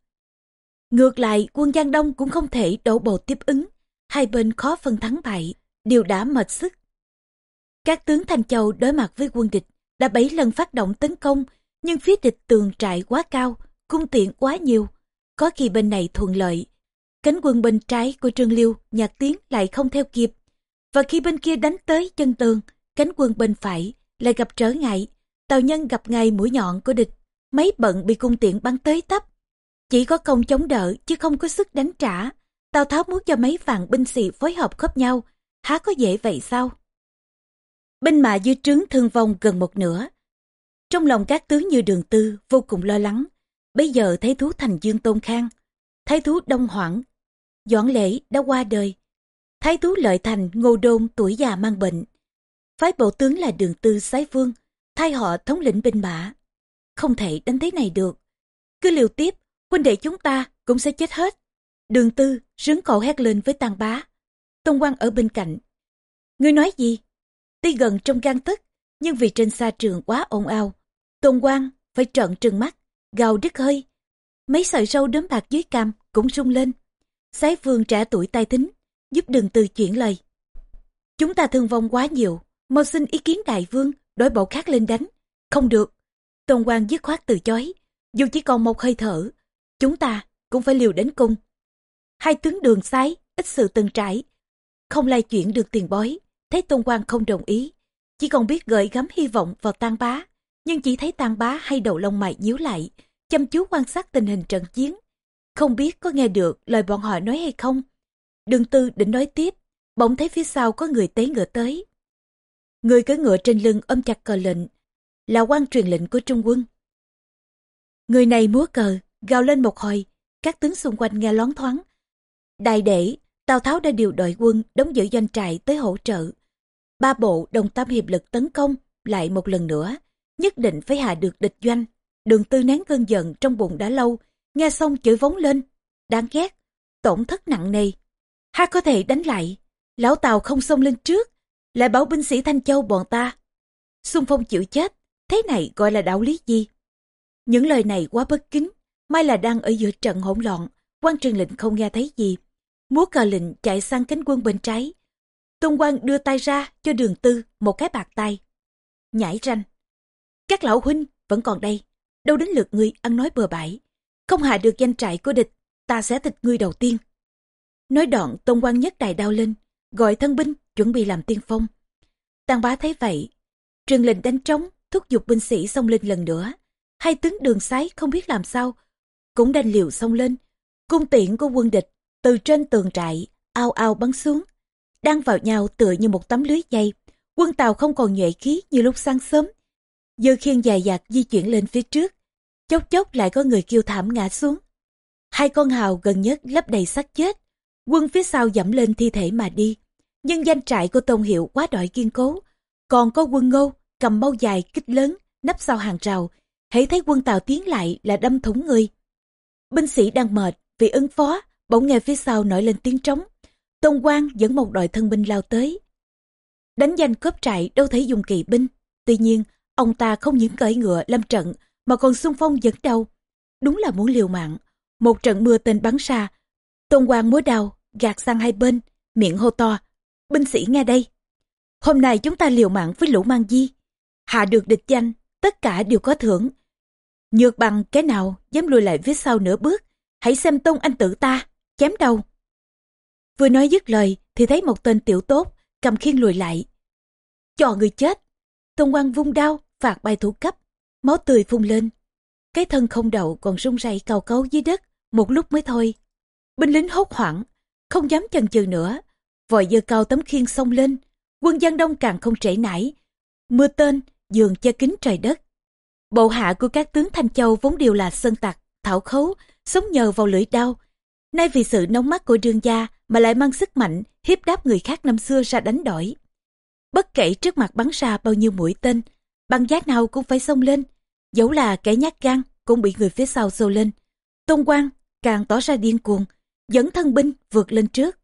Ngược lại, quân Giang Đông cũng không thể đổ bộ tiếp ứng, hai bên khó phân thắng bại, đều đã mệt sức. Các tướng Thanh Châu đối mặt với quân địch đã 7 lần phát động tấn công, nhưng phía địch tường trại quá cao, cung tiện quá nhiều, có khi bên này thuận lợi, cánh quân bên trái của Trương Liêu, Nhạc Tiến lại không theo kịp, và khi bên kia đánh tới chân tường, cánh quân bên phải lại gặp trở ngại. Tào Nhân gặp ngay mũi nhọn của địch, mấy bận bị cung tiện bắn tới tấp, chỉ có công chống đỡ chứ không có sức đánh trả. Tào Tháo muốn cho mấy vạn binh sĩ phối hợp khớp nhau, há có dễ vậy sao? Binh mã dưới trướng thương vong gần một nửa. Trong lòng các tướng như Đường Tư vô cùng lo lắng. Bây giờ thái thú Thành Dương Tôn Khang, thái thú Đông Hoảng Doãn Lễ đã qua đời, thái thú Lợi Thành Ngô Đôn tuổi già mang bệnh, phái bộ tướng là Đường Tư Soái Vương thay họ thống lĩnh binh mã. Không thể đánh thế này được, cứ liều tiếp huynh đệ chúng ta cũng sẽ chết hết. Đường Tư rướn cổ hét lên với Tang Bá. Tôn Quang ở bên cạnh. Ngươi nói gì? Tuy gần trong gang tấc, nhưng vì trên xa trường quá ồn ào, Tôn Quang phải trợn trừng mắt, gào đứt hơi. Mấy sợi râu đốm bạc dưới cằm cũng rung lên. Sái Vương trẻ tuổi tai thính, giúp Đường Tư chuyển lời. Chúng ta thương vong quá nhiều, mau xin ý kiến đại vương, đổi bộ khác lên đánh. Không được. Tôn Quang dứt khoát từ chối. Dù chỉ còn một hơi thở, chúng ta cũng phải liều đến cùng. Hai tướng Đường Sái ít sự từng trải, không lai chuyển được tiền bối. Thấy Tôn Quang không đồng ý, chỉ còn biết gửi gắm hy vọng vào Tang Bá. Nhưng chỉ thấy Tang Bá hay đầu lông mày nhíu lại, chăm chú quan sát tình hình trận chiến. Không biết có nghe được lời bọn họ nói hay không. Đường Tư định nói tiếp, bỗng thấy phía sau có người tế ngựa tới. Người cưỡi ngựa trên lưng ôm chặt cờ lệnh, là quan truyền lệnh của Trung quân. Người này múa cờ, gào lên một hồi, các tướng xung quanh nghe loáng thoáng. Đại để, Tào Tháo đã điều đội quân đóng giữ doanh trại tới hỗ trợ. Ba bộ đồng tâm hiệp lực tấn công lại một lần nữa, nhất định phải hạ được địch doanh. Đường Tư nén cơn giận trong bụng đã lâu, nghe xong chửi vống lên. Đáng ghét, tổn thất nặng nề. Ha có thể đánh lại, lão Tào không xông lên trước, lại bảo binh sĩ Thanh Châu bọn ta xung phong chịu chết, thế này gọi là đạo lý gì? Những lời này quá bất kính, may là đang ở giữa trận hỗn loạn, quan truyền lệnh không nghe thấy gì. Múa cờ lệnh chạy sang cánh quân bên trái. Tôn Quang đưa tay ra cho Đường Tư một cái bạt tay. Nhảy ranh. Các lão huynh vẫn còn đây, đâu đến lượt ngươi ăn nói bừa bãi. Không hạ được doanh trại của địch, ta sẽ thịt ngươi đầu tiên. Nói đoạn Tôn Quang nhấc đại đao lên, gọi thân binh chuẩn bị làm tiên phong. Tang Bá thấy vậy, truyền lệnh đánh trống, thúc giục binh sĩ xông lên lần nữa. Hai tướng Đường Sái không biết làm sao, cũng đành liều xông lên. Cung tiễn của quân địch từ trên tường trại ao ao bắn xuống, đang vào nhau tựa như một tấm lưới dây. Quân Tào không còn nhuệ khí như lúc sáng sớm, giơ khiên dài dạt di chuyển lên phía trước. Chốc chốc lại có người kêu thảm ngã xuống. Hai con hào gần nhất lấp đầy xác chết, quân phía sau dẫm lên thi thể mà đi. Nhưng doanh trại của Tôn Hiệu quá đọi kiên cố, còn có quân Ngô cầm mâu dài kích lớn nấp sau hàng rào, hễ thấy quân Tào tiến lại là đâm thủng người. Binh sĩ đang mệt vì ứng phó, bỗng nghe phía sau nổi lên tiếng trống. Tôn Quang dẫn một đội thân binh lao tới. Đánh giành cướp trại đâu thể dùng kỵ binh, tuy nhiên ông ta không những cưỡi ngựa lâm trận mà còn xung phong dẫn đầu, đúng là muốn liều mạng. Một trận mưa tên bắn ra, Tôn Quang múa đao gạt sang hai bên, miệng hô to: binh sĩ nghe đây, hôm nay chúng ta liều mạng với lũ mang di, hạ được địch danh, tất cả đều có thưởng. Nhược bằng cái nào dám lùi lại phía sau nửa bước, hãy xem Tôn anh tử ta chém đầu. Vừa nói dứt lời thì thấy một tên tiểu tốt cầm khiên lùi lại. Cho người chết. Tôn Quang vung đao phạt bay thủ cấp, máu tươi phun lên. Cái thân không đầu còn run rẩy cào cấu dưới đất một lúc mới thôi. Binh lính hốt hoảng, không dám chần chừ nữa, vội giơ cao tấm khiên xông lên. Quân Giang Đông càng không trễ nải, mưa tên dường che kín trời đất. Bộ hạ của các tướng Thanh Châu vốn đều là sơn tặc, thảo khấu, sống nhờ vào lưỡi đao. Nay vì sự nóng mắt của Đương gia mà lại mang sức mạnh hiếp đáp người khác năm xưa ra đánh đổi. Bất kể trước mặt bắn ra bao nhiêu mũi tên, bằng giá nào cũng phải xông lên, dẫu là kẻ nhát gan cũng bị người phía sau xô lên. Tôn Quang càng tỏ ra điên cuồng, dẫn thân binh vượt lên trước.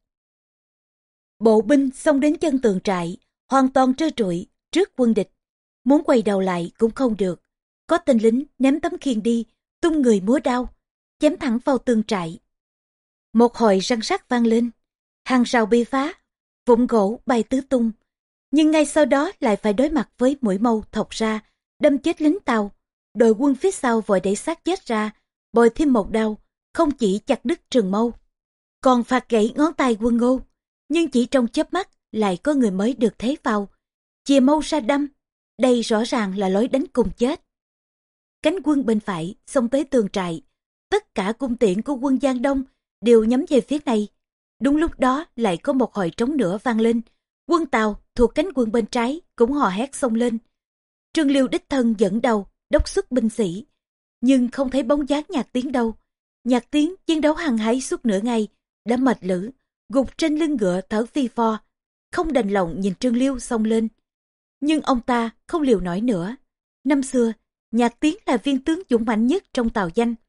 Bộ binh xông đến chân tường trại, hoàn toàn trơ trụi trước quân địch, muốn quay đầu lại cũng không được. Có tên lính ném tấm khiên đi, tung người múa đao, chém thẳng vào tường trại. Một hồi răng rắc vang lên, hàng rào bị phá, vụn gỗ bay tứ tung. Nhưng ngay sau đó lại phải đối mặt với mũi mâu thọc ra, đâm chết lính Tào. Đội quân phía sau vội đẩy xác chết ra, bồi thêm một đao, không chỉ chặt đứt trường mâu, còn phạt gãy ngón tay quân Ngô. Nhưng chỉ trong chớp mắt lại có người mới được thấy vào, chìa mâu ra đâm. Đây rõ ràng là lối đánh cùng chết. Cánh quân bên phải xông tới tường trại, tất cả cung tiễn của quân Giang Đông đều nhắm về phía này. Đúng lúc đó lại có một hồi trống nữa vang lên. Quân Tào thuộc cánh quân bên trái cũng hò hét xông lên. Trương Liêu đích thân dẫn đầu đốc xuất binh sĩ, nhưng không thấy bóng dáng Nhạc Tiến đâu. Nhạc Tiến chiến đấu hăng hái suốt nửa ngày, đã mệt lử, gục trên lưng ngựa thở phì phò, không đành lòng nhìn Trương Liêu xông lên. Nhưng ông ta không liều nổi nữa. Năm xưa, Nhạc Tiến là viên tướng dũng mãnh nhất trong Tào danh.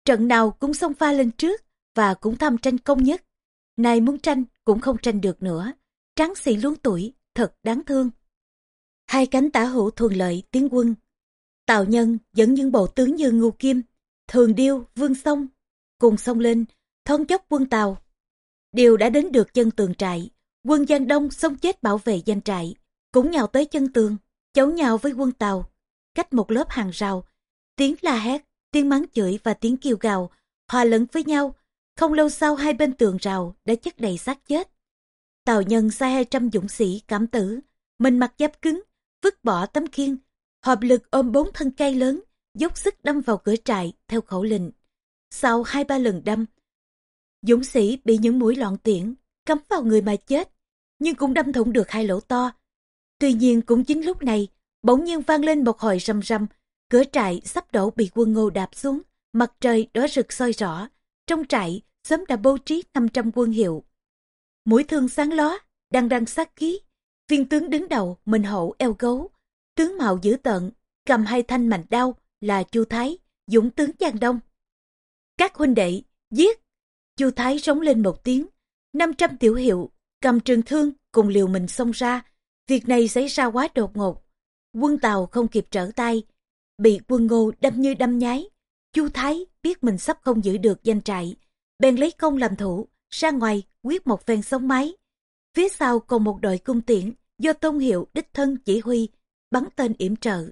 Trận nào cũng xông pha lên trước và cũng tham tranh công nhất. Nay muốn tranh cũng không tranh được nữa. Tráng sĩ luống tuổi, thật đáng thương. Hai cánh tả hữu thuận lợi tiến quân. Tào Nhân dẫn những bộ tướng như Ngưu Kim, Thường Điêu, Vương Song cùng xông lên, thoăn chốc quân Tào. Điều đã đến được chân tường trại, quân Giang Đông xông chết bảo vệ doanh trại, cũng nhào tới chân tường, chấu nhào với quân Tào, cách một lớp hàng rào. Tiếng la hét, tiếng mắng chửi và tiếng kêu gào hòa lẫn với nhau. Không lâu sau hai bên tường rào đã chất đầy xác chết. Tào Nhân sai 200 dũng sĩ cảm tử, mình mặc giáp cứng, vứt bỏ tấm khiên, hợp lực ôm 4 thân cây lớn, dốc sức đâm vào cửa trại theo khẩu lệnh. Sau 2-3 lần đâm, dũng sĩ bị những mũi loạn tiễn cắm vào người mà chết, nhưng cũng đâm thủng được 2 lỗ to. Tuy nhiên cũng chính lúc này, bỗng nhiên vang lên một hồi rầm rầm, cửa trại sắp đổ bị quân Ngô đạp xuống, mặt trời đỏ rực soi rõ. Trong trại sớm đã bố trí 500 quân hiệu, mũi thương sáng ló, đằng đằng sát khí. Viên tướng đứng đầu mình hậu eo gấu, tướng mạo dữ tợn, cầm 2 thanh mảnh đao là Chu Thái, dũng tướng Giang Đông. Các huynh đệ, giết! Chu Thái rống lên một tiếng. 500 tiểu hiệu cầm trường thương cùng liều mình xông ra. Việc này xảy ra quá đột ngột, quân Tào không kịp trở tay, bị quân Ngô đâm như đâm nhái. Chu Thái biết mình sắp không giữ được doanh trại, bèn lấy công làm thủ, ra ngoài quyết một phen sống máy. Phía sau còn một đội cung tiễn do Tôn Hiệu đích thân chỉ huy, bắn tên yểm trợ.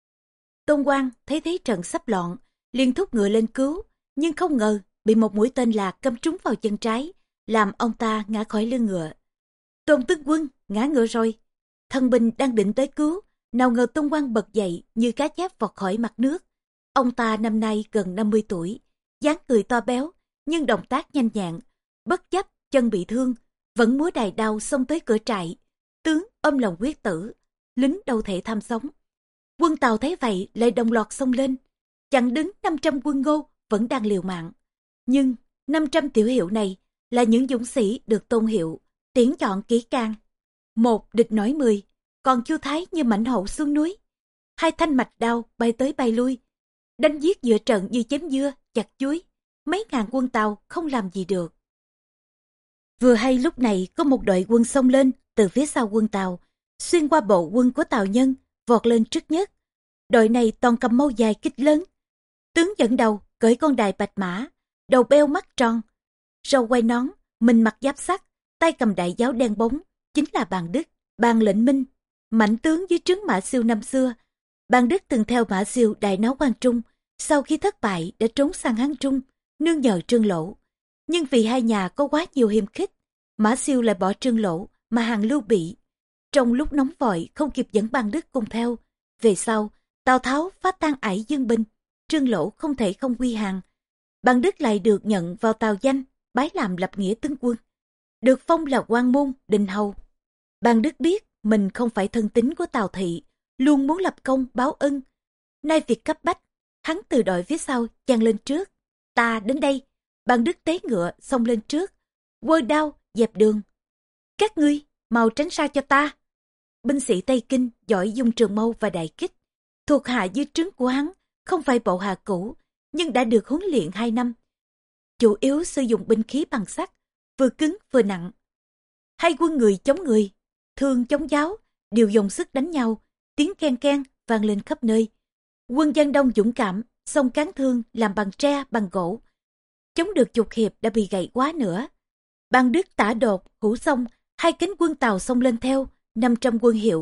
Tôn Quang thấy thế trận sắp loạn, liền thúc ngựa lên cứu, nhưng không ngờ bị một mũi tên lạc cắm trúng vào chân trái, làm ông ta ngã khỏi lưng ngựa. Tôn tướng quân ngã ngựa rồi. Thân binh đang định tới cứu, nào ngờ Tôn Quang bật dậy như cá chép vọt khỏi mặt nước. Ông ta năm nay gần 50 tuổi, dáng người to béo, nhưng động tác nhanh nhẹn, bất chấp chân bị thương, vẫn múa đài đao xông tới cửa trại. Tướng ôm lòng quyết tử, lính đâu thể tham sống. Quân Tào thấy vậy lại đồng loạt xông lên, chặn đứng 500 quân Ngô vẫn đang liều mạng. Nhưng 500 tiểu hiệu này là những dũng sĩ được Tôn Hiệu tuyển chọn kỹ càng. Một địch nổi 10, còn Chu Thái như mãnh hổ xuống núi. 2 thanh mạch đao bay tới bay lui, đánh giết giữa trận như chém dưa, chặt chuối. Mấy ngàn quân Tào không làm gì được. Vừa hay lúc này có một đội quân xông lên từ phía sau quân Tào, xuyên qua bộ quân của Tào Nhân, vọt lên trước nhất. Đội này toàn cầm mâu dài kích lớn. Tướng dẫn đầu cưỡi con đài bạch mã, đầu beo mắt tròn, râu quai nón, mình mặc giáp sắt, tay cầm đại giáo đen bóng, chính là Bàn Đức, Bàn Lệnh Minh, mãnh tướng dưới trướng Mã Siêu năm xưa. Bàn Đức từng theo Mã Siêu đại náo Quan Trung, sau khi thất bại đã trốn sang Hán Trung, nương nhờ Trương Lỗ. Nhưng vì hai nhà có quá nhiều hiềm khích, Mã Siêu lại bỏ Trương Lỗ mà hàng Lưu Bị. Trong lúc nóng vội không kịp dẫn Bàn Đức cùng theo. Về sau, Tào Tháo phá tan ải Dương binh, Trương Lỗ không thể không quy hàng. Bàn Đức lại được nhận vào Tào Danh, bái làm lập nghĩa tướng quân, được phong là quan môn đình hầu. Bàn Đức biết mình không phải thân tín của Tào Thị, luôn muốn lập công báo ân. Nay việc cấp bách, hắn từ đội phía sau chăn lên trước. Ta đến đây. Bàn Đức tế ngựa xông lên trước, quơ đao dẹp đường. Các ngươi mau tránh xa cho ta. Binh sĩ Tây Kinh giỏi dùng trường mâu và đại kích, thuộc hạ dưới trướng của hắn, không phải bộ hạ cũ, nhưng đã được huấn luyện 2 năm. Chủ yếu sử dụng binh khí bằng sắt, vừa cứng vừa nặng. Hai quân người chống người, thương chống giáo, đều dùng sức đánh nhau, tiếng ken ken vang lên khắp nơi. Quân Giang Đông dũng cảm, xông cán thương làm bằng tre, bằng gỗ. Chống được chục hiệp đã bị gãy quá nữa. Bàn Đức tả đột, hữu xong, hai cánh quân Tào xông lên theo, 500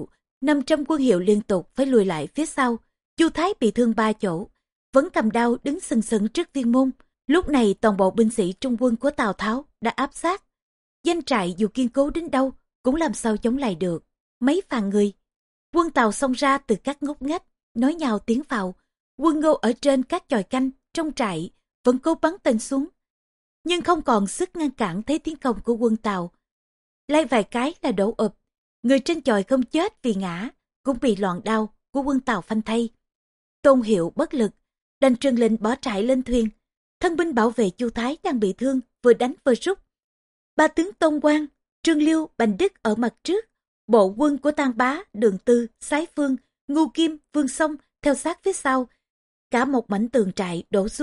quân hiệu liên tục phải lùi lại phía sau. Chu Thái bị thương 3 chỗ, vẫn cầm đao đứng sừng sững trước viên môn. Lúc này toàn bộ binh sĩ trung quân của Tào Tháo đã áp sát. Doanh trại dù kiên cố đến đâu cũng làm sao chống lại được. Mấy vạn người, quân Tào xông ra từ các ngóc ngách, nói nhào tiến vào. Quân Ngô ở trên các chòi canh trong trại vẫn cố bắn tên xuống, nhưng không còn sức ngăn cản thế tiến công của quân Tào. Lai vài cái là đổ ụp, người trên chòi không chết vì ngã, cũng bị loạn đao của quân Tào phanh thay. Tôn Hiệu bất lực, đành truyền lệnh bỏ trại lên thuyền. Thân binh bảo vệ Chu Thái đang bị thương, vừa đánh vừa rút. 3 tướng Tôn Quang, Trương Liêu, Bành Đức ở mặt trước, bộ quân của Tang Bá, Đường Tư, Sái Phương, Ngưu Kim, Vương Song theo sát phía sau. Cả một mảnh tường trại đổ xuống,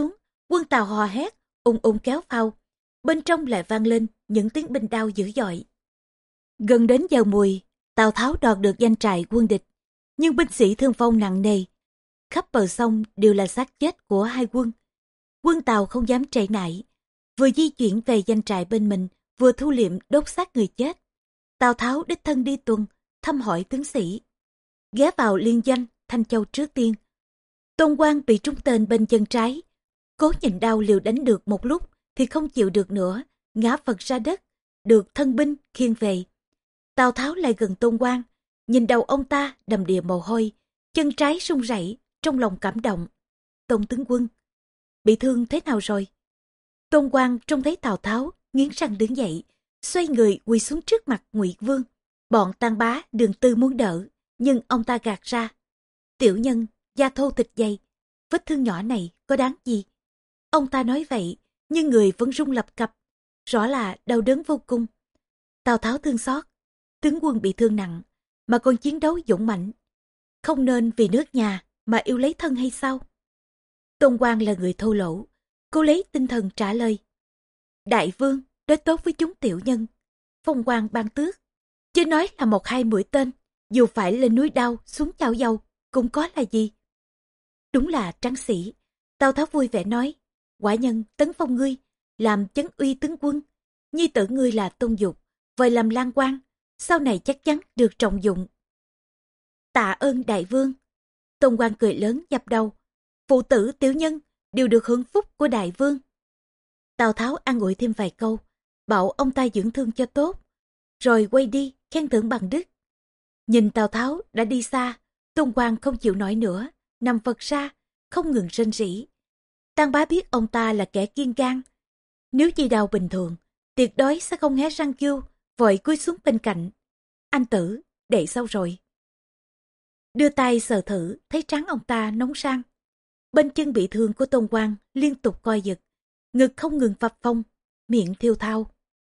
Quân Tào hò hét, ung ung kéo phao. Bên trong lại vang lên những tiếng binh đao dữ dội. Gần đến giờ mùi, Tào Tháo đoạt được doanh trại quân địch, nhưng binh sĩ thương vong nặng nề. Khắp bờ sông đều là xác chết của hai quân. Quân Tào không dám trễ nải, vừa di chuyển về doanh trại bên mình, vừa thu liệm đốt xác người chết. Tào Tháo đích thân đi tuần, thăm hỏi tướng sĩ, ghé vào liên doanh Thanh Châu trước tiên. Tôn Quang bị trúng tên bên chân trái, cố nhịn đau liều đánh được một lúc thì không chịu được nữa, ngã vật ra đất, được thân binh khiêng về. Tào Tháo lại gần Tôn Quang, nhìn đầu ông ta đầm đìa mồ hôi, chân trái run rẩy, trong lòng cảm động. Tôn tướng quân, bị thương thế nào rồi? Tôn Quang trông thấy Tào Tháo, nghiến răng đứng dậy, xoay người quỳ xuống trước mặt Ngụy Vương. Bọn Tang Bá, Đường Tư muốn đỡ, nhưng ông ta gạt ra. Tiểu nhân, da thô thịt dày, vết thương nhỏ này có đáng gì? Ông ta nói vậy, nhưng người vẫn run lập cập, rõ là đau đớn vô cùng. Tào Tháo thương xót, tướng quân bị thương nặng, mà còn chiến đấu dũng mãnh, không nên vì nước nhà mà yêu lấy thân hay sao? Tôn Quang là người thô lỗ, cô lấy tinh thần trả lời. Đại vương đối tốt với chúng tiểu nhân, phong quan ban tước, chứ nói là một hai mũi tên, dù phải lên núi đao xuống chảo dầu cũng có là gì. Đúng là tráng sĩ. Tào Tháo vui vẻ nói, quả nhân tấn phong ngươi làm chấn uy tướng quân, nhi tử ngươi là Tôn Dục, vời làm lang quan, sau này chắc chắn được trọng dụng. Tạ ơn đại vương. Tôn Quang cười lớn dập đầu, phụ tử tiểu nhân đều được hưởng phúc của đại vương. Tào Tháo an ủi thêm vài câu, bảo ông ta dưỡng thương cho tốt, rồi quay đi khen thưởng bằng đức. Nhìn Tào Tháo đã đi xa, Tôn Quang không chịu nổi nữa, nằm vật ra, không ngừng rên rỉ. Tang Bá biết ông ta là kẻ kiên gan, nếu chỉ đau bình thường, tuyệt đối sẽ không hé răng kêu, vội cúi xuống bên cạnh. Anh tử, đệ sao rồi? Đưa tay sờ thử, thấy trán ông ta nóng sang. Bên chân bị thương của Tôn Quang liên tục co giật, ngực không ngừng phập phồng, miệng thiêu thao.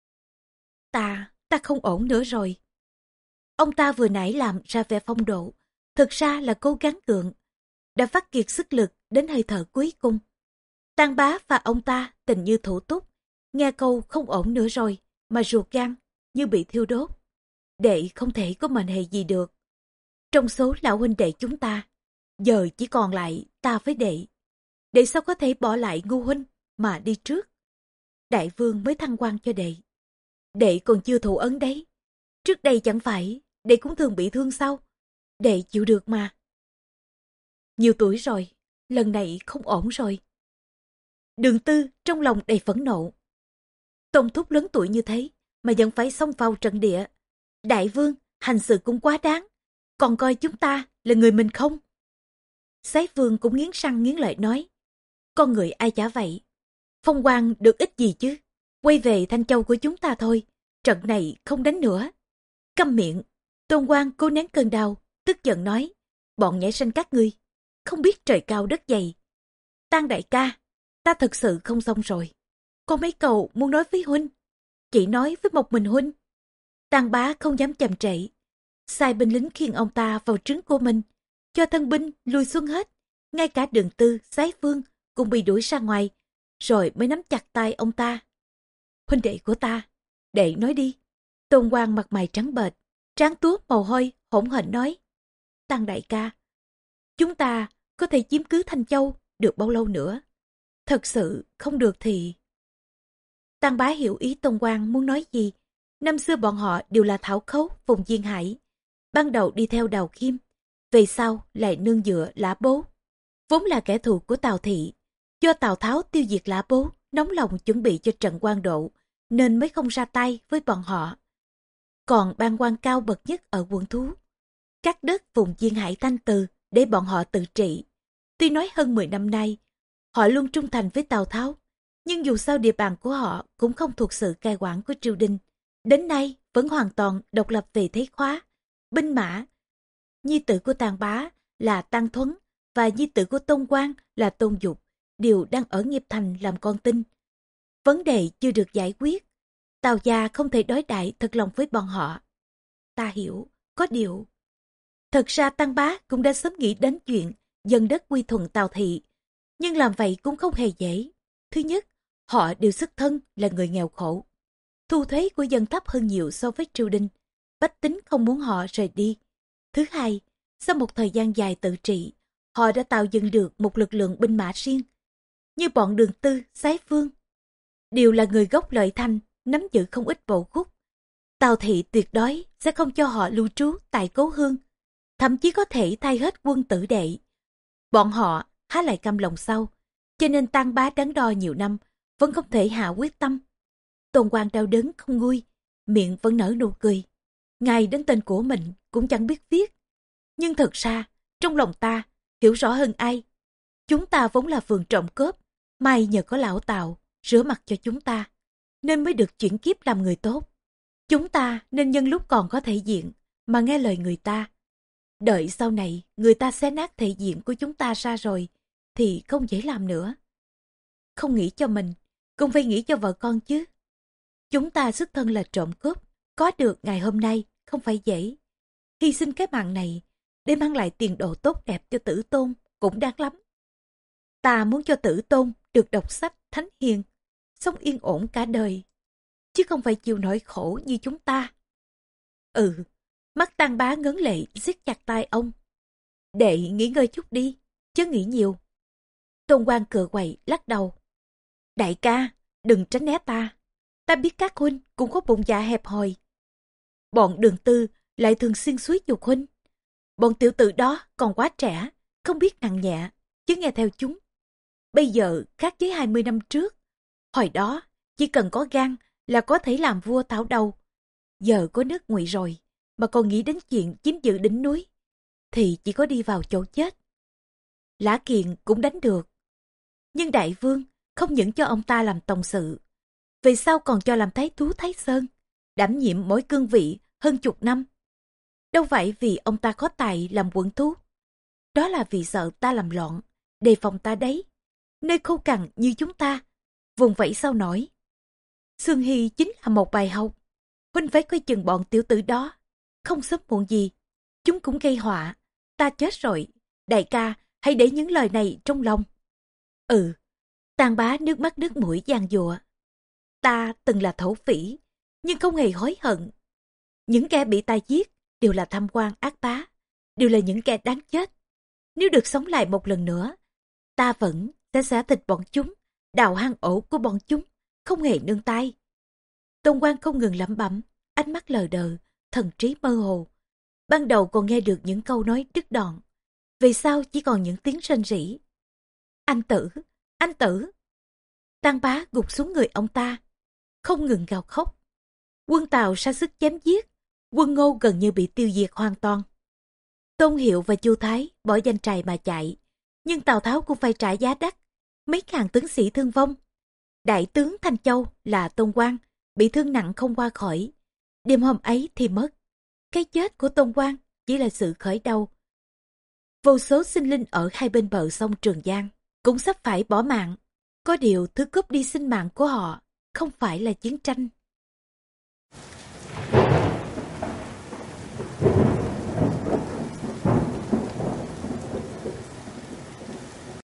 Ta không ổn nữa rồi. Ông ta vừa nãy làm ra vẻ phong độ, thực ra là cố gắng gượng, đã phát kiệt sức lực đến hơi thở cuối cùng. Tang Bá và ông ta tình như thủ túc, nghe câu không ổn nữa rồi mà ruột gan như bị thiêu đốt. Đệ không thể có mệnh hệ gì được. Trong số lão huynh đệ chúng ta, giờ chỉ còn lại ta với đệ. Đệ sao có thể bỏ lại ngu huynh mà đi trước? Đại vương mới thăng quan cho đệ. Đệ còn chưa thụ ấn đấy. Trước đây chẳng phải đệ cũng thường bị thương sao? Đệ chịu được mà. Nhiều tuổi rồi, lần này không ổn rồi. Đường Tư trong lòng đầy phẫn nộ. Tôn thúc lớn tuổi như thế mà vẫn phải xông vào trận địa. Đại vương hành sự cũng quá đáng, còn coi chúng ta là người mình không? Sái vương cũng nghiến răng nghiến lợi nói, con người ai chả vậy, phong quan được ích gì chứ, quay về Thanh Châu của chúng ta thôi, trận này không đánh nữa. Câm miệng. Tôn Quang cố nén cơn đau, tức giận nói, bọn nhảy sanh các ngươi không biết trời cao đất dày. Tang đại ca, ta thật sự không xong rồi, có mấy câu muốn nói với huynh, chỉ nói với một mình huynh. Tang Bá không dám chậm trễ, sai binh lính khiêng ông ta vào trướng của mình, cho thân binh lui xuống hết, ngay cả Đường Tư, Sái Vương cũng bị đuổi ra ngoài, rồi mới nắm chặt tay ông ta. Huynh đệ của ta, đệ nói đi. Tôn Quang mặt mày trắng bệch, trán tuốt mồ hôi, hỗn hển nói, Tang đại ca, chúng ta có thể chiếm cứ Thanh Châu được bao lâu nữa? Thật sự không được thì... Tang Bá hiểu ý Tôn Quang muốn nói gì. Năm xưa bọn họ đều là thảo khấu vùng duyên hải, ban đầu đi theo Đào Khiêm, về sau lại nương dựa Lã Bố, vốn là kẻ thù của Tào Thị. Do Tào Tháo tiêu diệt Lã Bố, nóng lòng chuẩn bị cho trận quan độ, nên mới không ra tay với bọn họ. Còn ban quan cao bậc nhất ở Quận Thú, các đất vùng duyên hải Thanh Từ để bọn họ tự trị. Tuy nói hơn 10 năm nay, họ luôn trung thành với Tào Tháo, nhưng dù sao địa bàn của họ cũng không thuộc sự cai quản của triều đình. Đến nay vẫn hoàn toàn độc lập về thế khóa, binh mã. Nhi tử của Tang Bá là Tang Thuấn và nhi tử của Tôn Quang là Tôn Dục đều đang ở Nghiệp Thành làm con tin. Vấn đề chưa được giải quyết, Tào gia không thể đối đãi thật lòng với bọn họ. Ta hiểu, có điều. Thật ra Tang Bá cũng đã sớm nghĩ đến chuyện dần đất quy thuận Tào Thị, nhưng làm vậy cũng không hề dễ. Thứ nhất, họ đều xuất thân là người nghèo khổ. Thu thuế của dân thấp hơn nhiều so với triều đình. Bách tính không muốn họ rời đi. Thứ hai, sau một thời gian dài tự trị, họ đã tạo dựng được một lực lượng binh mã riêng. Như bọn Đường Tư, Sái Vương, đều là người gốc Lợi Thanh, nắm giữ không ít bộ khúc. Tào Thị tuyệt đối sẽ không cho họ lưu trú tại cố hương, thậm chí có thể thay hết quân tử đệ. Bọn họ há lại cam lòng sau, cho nên Tang Bá đắn đo nhiều năm, vẫn không thể hạ quyết tâm. Tôn Quang đau đớn không nguôi, miệng vẫn nở nụ cười. Ngài đến tên của mình cũng chẳng biết viết. Nhưng thật ra, trong lòng ta, hiểu rõ hơn ai. Chúng ta vốn là phường trộm cướp, may nhờ có lão Tào rửa mặt cho chúng ta, nên mới được chuyển kiếp làm người tốt. Chúng ta nên nhân lúc còn có thể diện, mà nghe lời người ta. Đợi sau này, người ta xé nát thể diện của chúng ta ra rồi, thì không dễ làm nữa. Không nghĩ cho mình, cũng phải nghĩ cho vợ con chứ. Chúng ta xuất thân là trộm cướp, có được ngày hôm nay không phải dễ. Hy sinh cái mạng này để mang lại tiền đồ tốt đẹp cho Tử Tôn cũng đáng lắm. Ta muốn cho Tử Tôn được đọc sách thánh hiền, sống yên ổn cả đời, chứ không phải chịu nỗi khổ như chúng ta. Ừ, mắt Tang Bá ngấn lệ siết chặt tay ông. Đệ nghỉ ngơi chút đi, chứ nghĩ nhiều. Tôn Quang cựa quậy lắc đầu. Đại ca, đừng tránh né ta. Ta biết các huynh cũng có bụng dạ hẹp hòi. Bọn Đường Tư lại thường xuyên xúi giục huynh. Bọn tiểu tử đó còn quá trẻ, không biết nặng nhẹ, chứ nghe theo chúng. Bây giờ khác với 20 năm trước. Hồi đó, chỉ cần có gan là có thể làm vua thảo đầu. Giờ có nước Ngụy rồi, mà còn nghĩ đến chuyện chiếm giữ đỉnh núi, thì chỉ có đi vào chỗ chết. Lã Kiện cũng đánh được. Nhưng đại vương không những cho ông ta làm tòng sự, về sau còn cho làm thái thú Thái Sơn, đảm nhiệm mỗi cương vị hơn chục năm. Đâu phải vì ông ta có tài làm quận thú. Đó là vì sợ ta làm loạn, đề phòng ta đấy. Nơi khô cằn như chúng ta, vùng vẫy sao nổi. Sương Hy chính là một bài học. Huynh phải coi chừng bọn tiểu tử đó. Không sớm muộn gì, chúng cũng gây họa. Ta chết rồi, đại ca hãy để những lời này trong lòng. Ừ, Tang Bá nước mắt nước mũi giàn giụa. Ta từng là thổ phỉ, nhưng không hề hối hận. Những kẻ bị ta giết đều là tham quan ác bá, đều là những kẻ đáng chết. Nếu được sống lại một lần nữa, ta vẫn sẽ xẻ thịt bọn chúng, đào hang ổ của bọn chúng, không hề nương tay. Tôn Quang không ngừng lẩm bẩm, ánh mắt lờ đờ, thần trí mơ hồ. Ban đầu còn nghe được những câu nói đứt đoạn, về sau chỉ còn những tiếng rên rỉ. Anh Tử, anh Tử! Tang Bá gục xuống người ông ta, không ngừng gào khóc. Quân Tào ra sức chém giết, quân Ngô gần như bị tiêu diệt hoàn toàn. Tôn Hiệu và Chu Thái bỏ danh trài mà chạy, nhưng Tào Tháo cũng phải trả giá đắt, mấy ngàn tướng sĩ thương vong. Đại tướng Thanh Châu là Tôn Quang bị thương nặng không qua khỏi, đêm hôm ấy thì mất. Cái chết của Tôn Quang chỉ là sự khởi đầu. Vô số sinh linh ở hai bên bờ sông Trường Giang cũng sắp phải bỏ mạng. Có điều thứ cướp đi sinh mạng của họ không phải là chiến tranh,